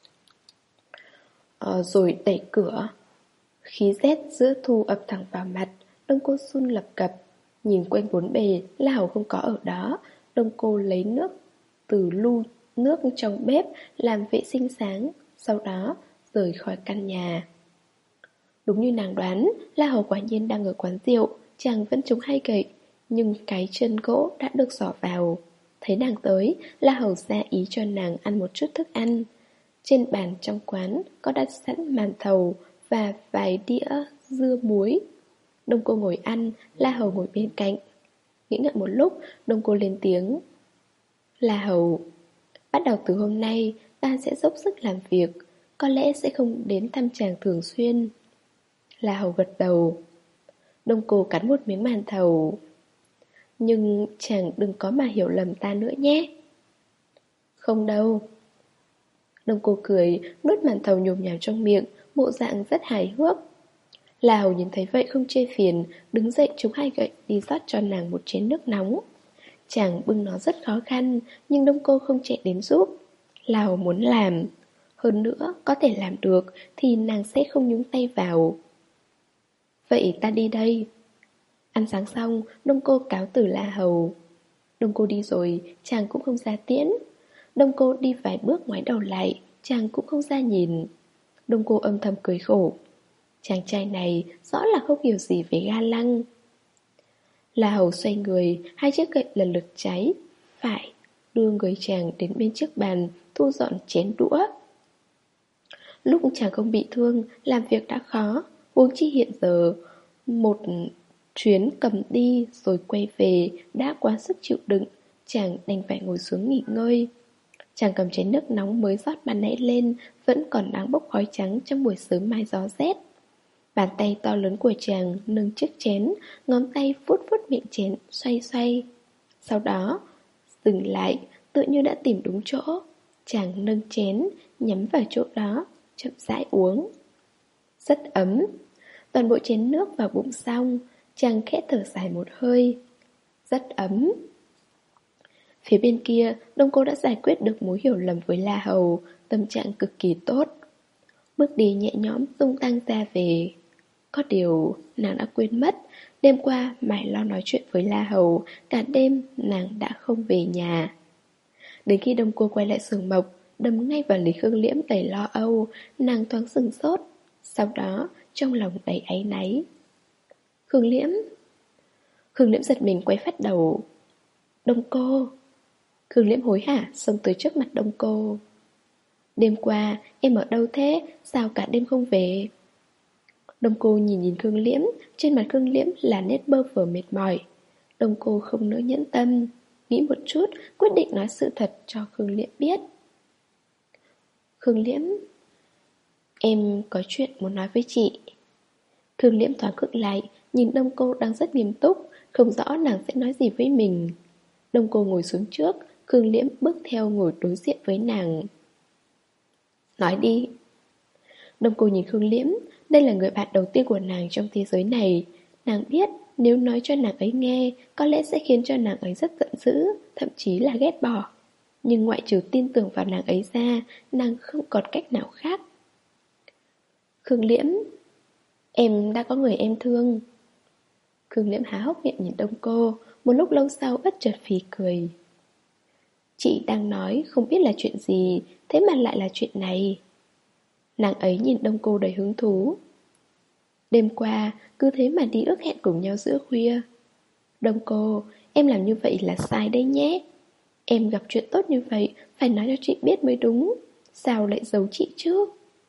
ờ, rồi đẩy cửa. Khí rét giữa thu ập thẳng vào mặt, Đông Cô run lập cập. Nhìn quanh bốn bề, La Hầu không có ở đó. Đông Cô lấy nước từ lu nước trong bếp làm vệ sinh sáng, sau đó rời khỏi căn nhà. Đúng như nàng đoán, La Hầu quả nhiên đang ở quán rượu. Chàng vẫn chống hai gậy, nhưng cái chân gỗ đã được xỏ vào. Thấy nàng tới, La Hầu ra ý cho nàng ăn một chút thức ăn. Trên bàn trong quán có đặt sẵn màn thầu và vài đĩa dưa muối. Đông Cô ngồi ăn, La Hầu ngồi bên cạnh. Nghĩ ngợi một lúc, Đông Cô lên tiếng. La Hầu, bắt đầu từ hôm nay, ta sẽ dốc sức làm việc, có lẽ sẽ không đến thăm chàng thường xuyên. La Hầu gật đầu. Đông Cô cắn một miếng màn thầu. Nhưng chàng đừng có mà hiểu lầm ta nữa nhé. Không đâu. Đông Cô cười, nuốt màn thầu nhồm nhào trong miệng, bộ dạng rất hài hước. La Hầu nhìn thấy vậy không chê phiền, đứng dậy chống hai gậy đi rót cho nàng một chén nước nóng. Chàng bưng nó rất khó khăn, nhưng Đông Cô không chạy đến giúp. La Hầu muốn làm. Hơn nữa, có thể làm được thì nàng sẽ không nhúng tay vào. Vậy ta đi đây. Ăn sáng xong, Đông Cô cáo từ La Hầu. Đông Cô đi rồi, chàng cũng không ra tiễn. Đông Cô đi vài bước ngoái đầu lại, chàng cũng không ra nhìn. Đông Cô âm thầm cười khổ. Chàng trai này rõ là không hiểu gì về ga lăng. La Hầu xoay người, hai chiếc gậy lần lượt cháy, phải, đưa người chàng đến bên chiếc bàn, thu dọn chén đũa. Lúc chàng không bị thương, làm việc đã khó, huống chi hiện giờ, một chuyến cầm đi rồi quay về đã quá sức chịu đựng, chàng đành phải ngồi xuống nghỉ ngơi. Chàng cầm chén nước nóng mới rót ban nãy lên, vẫn còn đang bốc khói trắng trong buổi sớm mai gió rét. Bàn tay to lớn của chàng nâng chiếc chén, ngón tay vuốt vuốt miệng chén, xoay xoay. Sau đó, dừng lại, tự như đã tìm đúng chỗ. Chàng nâng chén, nhắm vào chỗ đó, chậm rãi uống. Rất ấm. Toàn bộ chén nước vào bụng xong, chàng khẽ thở dài một hơi. Rất ấm. Phía bên kia, Đông Cô đã giải quyết được mối hiểu lầm với La Hầu, tâm trạng cực kỳ tốt. Bước đi nhẹ nhõm tung tăng ra về. Có điều, nàng đã quên mất, đêm qua mải lo nói chuyện với La Hầu, cả đêm nàng đã không về nhà. Đến khi Đông Cô quay lại xưởng mộc, đâm ngay vào Lý Khương Liễm đầy lo âu, nàng thoáng sừng sốt, sau đó trong lòng đầy áy náy. Khương Liễm. Khương Liễm giật mình quay phát đầu. Đông Cô. Khương Liễm hối hả xông tới trước mặt Đông Cô. Đêm qua em ở đâu thế? Sao cả đêm không về? Đông Cô nhìn nhìn Khương Liễm, trên mặt Khương Liễm là nét bơ phờ mệt mỏi. Đông Cô không nỡ nhẫn tâm, nghĩ một chút, quyết định nói sự thật cho Khương Liễm biết. Khương Liễm, em có chuyện muốn nói với chị. Khương Liễm thoáng khựng lại, nhìn Đông Cô đang rất nghiêm túc, không rõ nàng sẽ nói gì với mình. Đông Cô ngồi xuống trước, Khương Liễm bước theo ngồi đối diện với nàng. Nói đi. Đông Cô nhìn Khương Liễm, đây là người bạn đầu tiên của nàng trong thế giới này. Nàng biết nếu nói cho nàng ấy nghe, có lẽ sẽ khiến cho nàng ấy rất giận dữ, thậm chí là ghét bỏ. Nhưng ngoại trừ tin tưởng vào nàng ấy ra, nàng không còn cách nào khác. Khương Liễm, em đã có người em thương. Khương Liễm há hốc miệng nhìn Đông Cô, một lúc lâu sau bất chợt phì cười. Chị đang nói không biết là chuyện gì, thế mà lại là chuyện này. Nàng ấy nhìn Đông Cô đầy hứng thú. Đêm qua, cứ thế mà đi ước hẹn cùng nhau giữa khuya. Đông Cô, em làm như vậy là sai đấy nhé. Em gặp chuyện tốt như vậy, phải nói cho chị biết mới đúng. Sao lại giấu chị chứ?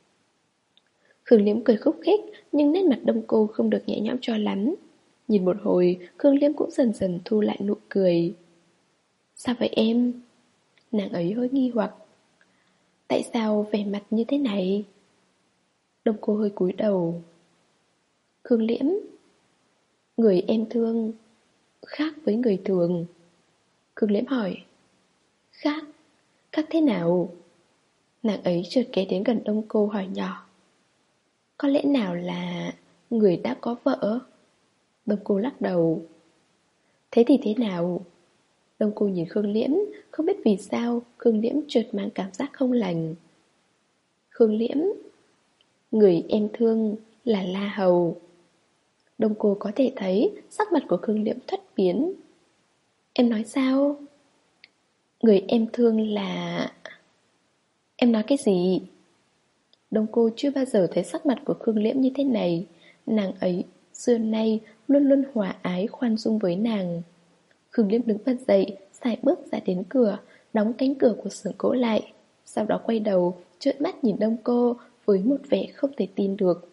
Khương Liễm cười khúc khích, nhưng nét mặt Đông Cô không được nhẹ nhõm cho lắm. Nhìn một hồi, Khương Liễm cũng dần dần thu lại nụ cười. Sao vậy em? Nàng ấy hơi nghi hoặc. Tại sao vẻ mặt như thế này? Đông Cô hơi cúi đầu. Khương Liễm, người em thương khác với người thường. Khương Liễm hỏi. Khác? Khác thế nào? Nàng ấy chợt ghé đến gần Đông Cô hỏi nhỏ. Có lẽ nào là người đã có vợ? Đông Cô lắc đầu. Thế thì thế nào? Đông Cô nhìn Khương Liễm, không biết vì sao Khương Liễm chợt mang cảm giác không lành. Khương Liễm, người em thương là La Hầu. Đông Cô có thể thấy sắc mặt của Khương Liễm thất biến. Em nói sao? Người em thương là... Em nói cái gì? Đông Cô chưa bao giờ thấy sắc mặt của Khương Liễm như thế này. Nàng ấy xưa nay luôn luôn hòa ái khoan dung với nàng. Khương Liễm đứng bật dậy, sải bước ra đến cửa, đóng cánh cửa của xưởng gỗ lại. Sau đó quay đầu, trợn mắt nhìn Đông Cô với một vẻ không thể tin được.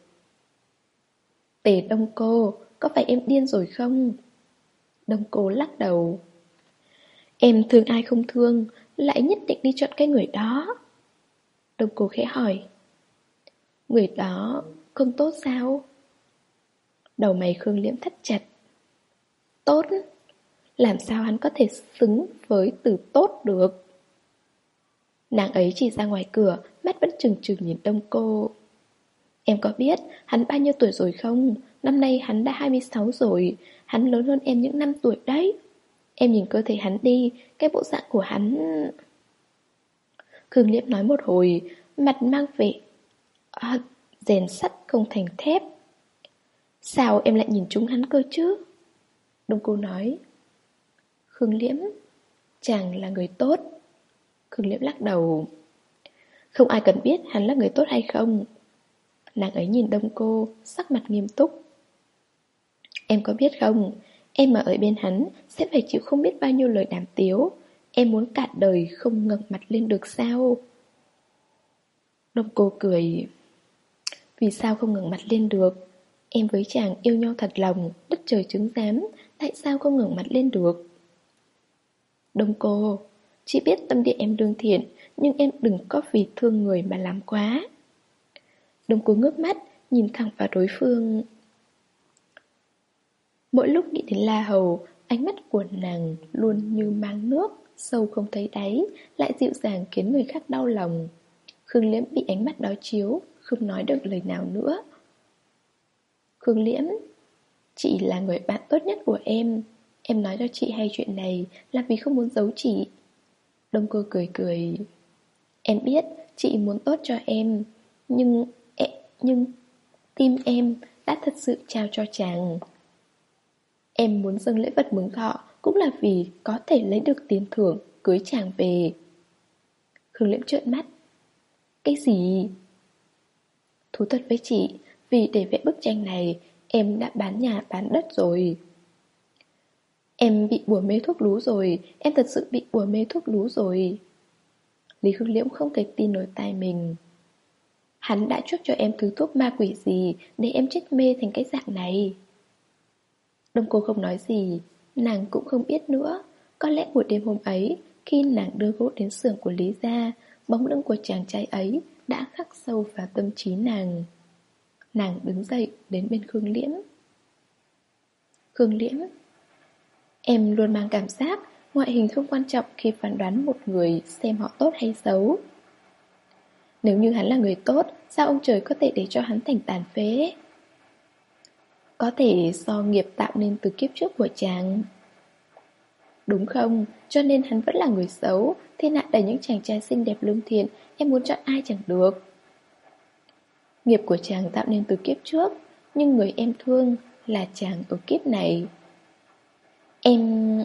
Tề Đông Cô, có phải em điên rồi không? Đông Cô lắc đầu. Em thương ai không thương, lại nhất định đi chọn cái người đó. Đông Cô khẽ hỏi. Người đó không tốt sao? Đầu mày Khương Liễm thắt chặt. Tốt? Làm sao hắn có thể xứng với từ tốt được? Nàng ấy chỉ ra ngoài cửa, mắt vẫn trừng trừng nhìn Đông Cô. Em có biết hắn bao nhiêu tuổi rồi không? Năm nay hắn đã hai mươi sáu rồi. Hắn lớn hơn em những năm tuổi đấy. Em nhìn cơ thể hắn đi, cái bộ dạng của hắn... Khương Liễm nói một hồi, mặt mang vẻ à, rèn sắt không thành thép. Sao em lại nhìn trúng hắn cơ chứ? Đông Cô nói. Khương Liễm, chàng là người tốt. Khương Liễm lắc đầu. Không ai cần biết hắn là người tốt hay không. Nàng ấy nhìn Đông Cô, sắc mặt nghiêm túc. Em có biết không, em mà ở bên hắn sẽ phải chịu không biết bao nhiêu lời đàm tiếu. Em muốn cả đời không ngẩng mặt lên được sao? Đông Cô cười. Vì sao không ngẩng mặt lên được? Em với chàng yêu nhau thật lòng, đất trời chứng giám. Tại sao không ngẩng mặt lên được? Đông Cô, chị biết tâm địa em lương thiện, nhưng em đừng có vì thương người mà làm quá. Đông Cô ngước mắt, nhìn thẳng vào đối phương. Mỗi lúc nghĩ đến La Hầu, ánh mắt của nàng luôn như mang nước, sâu không thấy đáy, lại dịu dàng khiến người khác đau lòng. Khương Liễm bị ánh mắt đó chiếu, không nói được lời nào nữa. Khương Liễm, chị là người bạn tốt nhất của em. Em nói cho chị hay chuyện này là vì không muốn giấu chị. Đông Cô cười cười. Em biết chị muốn tốt cho em, nhưng nhưng tim em đã thật sự trao cho chàng. Em muốn dâng lễ vật mừng thọ cũng là vì có thể lấy được tiền thưởng cưới chàng về. Khương Liễm trợn mắt. Cái gì? Thú thật với chị, vì để vẽ bức tranh này, em đã bán nhà bán đất rồi. Em bị bùa mê thuốc lú rồi, em thật sự bị bùa mê thuốc lú rồi. Lý Khương Liễm không thể tin nổi tai mình. Hắn đã chuốc cho em thứ thuốc ma quỷ gì để em chết mê thành cái dạng này? Đông Cô không nói gì, nàng cũng không biết nữa. Có lẽ buổi đêm hôm ấy, khi nàng đưa gỗ đến xưởng của Lý gia, bóng lưng của chàng trai ấy đã khắc sâu vào tâm trí nàng. Nàng đứng dậy đến bên Khương Liễm. Khương Liễm, em luôn mang cảm giác ngoại hình không quan trọng khi phán đoán một người xem họ tốt hay xấu. Nếu như hắn là người tốt, sao ông trời có thể để cho hắn thành tàn phế? Có thể do nghiệp tạo nên từ kiếp trước của chàng. Đúng không? Cho nên hắn vẫn là người xấu. Thiên hạ đầy những chàng trai xinh đẹp lương thiện, em muốn chọn ai chẳng được. Nghiệp của chàng tạo nên từ kiếp trước, nhưng người em thương là chàng ở kiếp này. Em...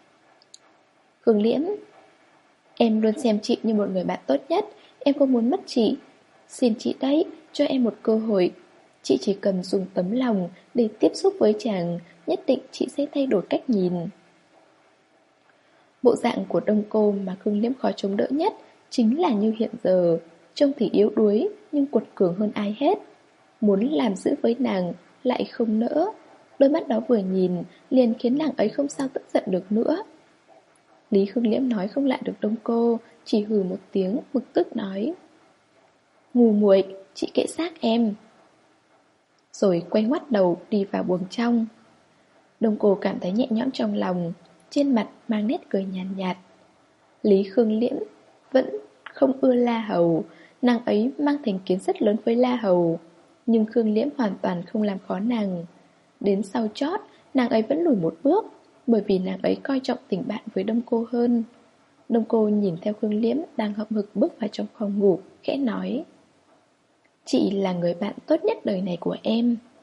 Khương Liễm, em luôn xem chị như một người bạn tốt nhất. Em không muốn mất chị. Xin chị đấy, cho em một cơ hội. Chị chỉ cần dùng tấm lòng để tiếp xúc với chàng, nhất định chị sẽ thay đổi cách nhìn. Bộ dạng của Đông Cô mà Khương Liễm khó chống đỡ nhất chính là như hiện giờ, trông thì yếu đuối nhưng quật cường hơn ai hết. Muốn làm giữ với nàng lại không nỡ. Đôi mắt đó vừa nhìn liền khiến nàng ấy không sao tức giận được nữa. Lý Khương Liễm nói không lại được Đông Cô, chỉ hừ một tiếng, bực tức nói: Ngu muội, chị kệ xác em. Rồi quay ngoắt đầu đi vào buồng trong. Đông Cô cảm thấy nhẹ nhõm trong lòng, trên mặt mang nét cười nhàn nhạt, nhạt. Lý Khương Liễm vẫn không ưa La Hầu, nàng ấy mang thành kiến rất lớn với La Hầu, nhưng Khương Liễm hoàn toàn không làm khó nàng. Đến sau chót, nàng ấy vẫn lùi một bước, bởi vì nàng ấy coi trọng tình bạn với Đông Cô hơn. Đông Cô nhìn theo Khương Liễm đang hậm hực bước vào trong phòng ngủ, khẽ nói: Chị là người bạn tốt nhất đời này của em.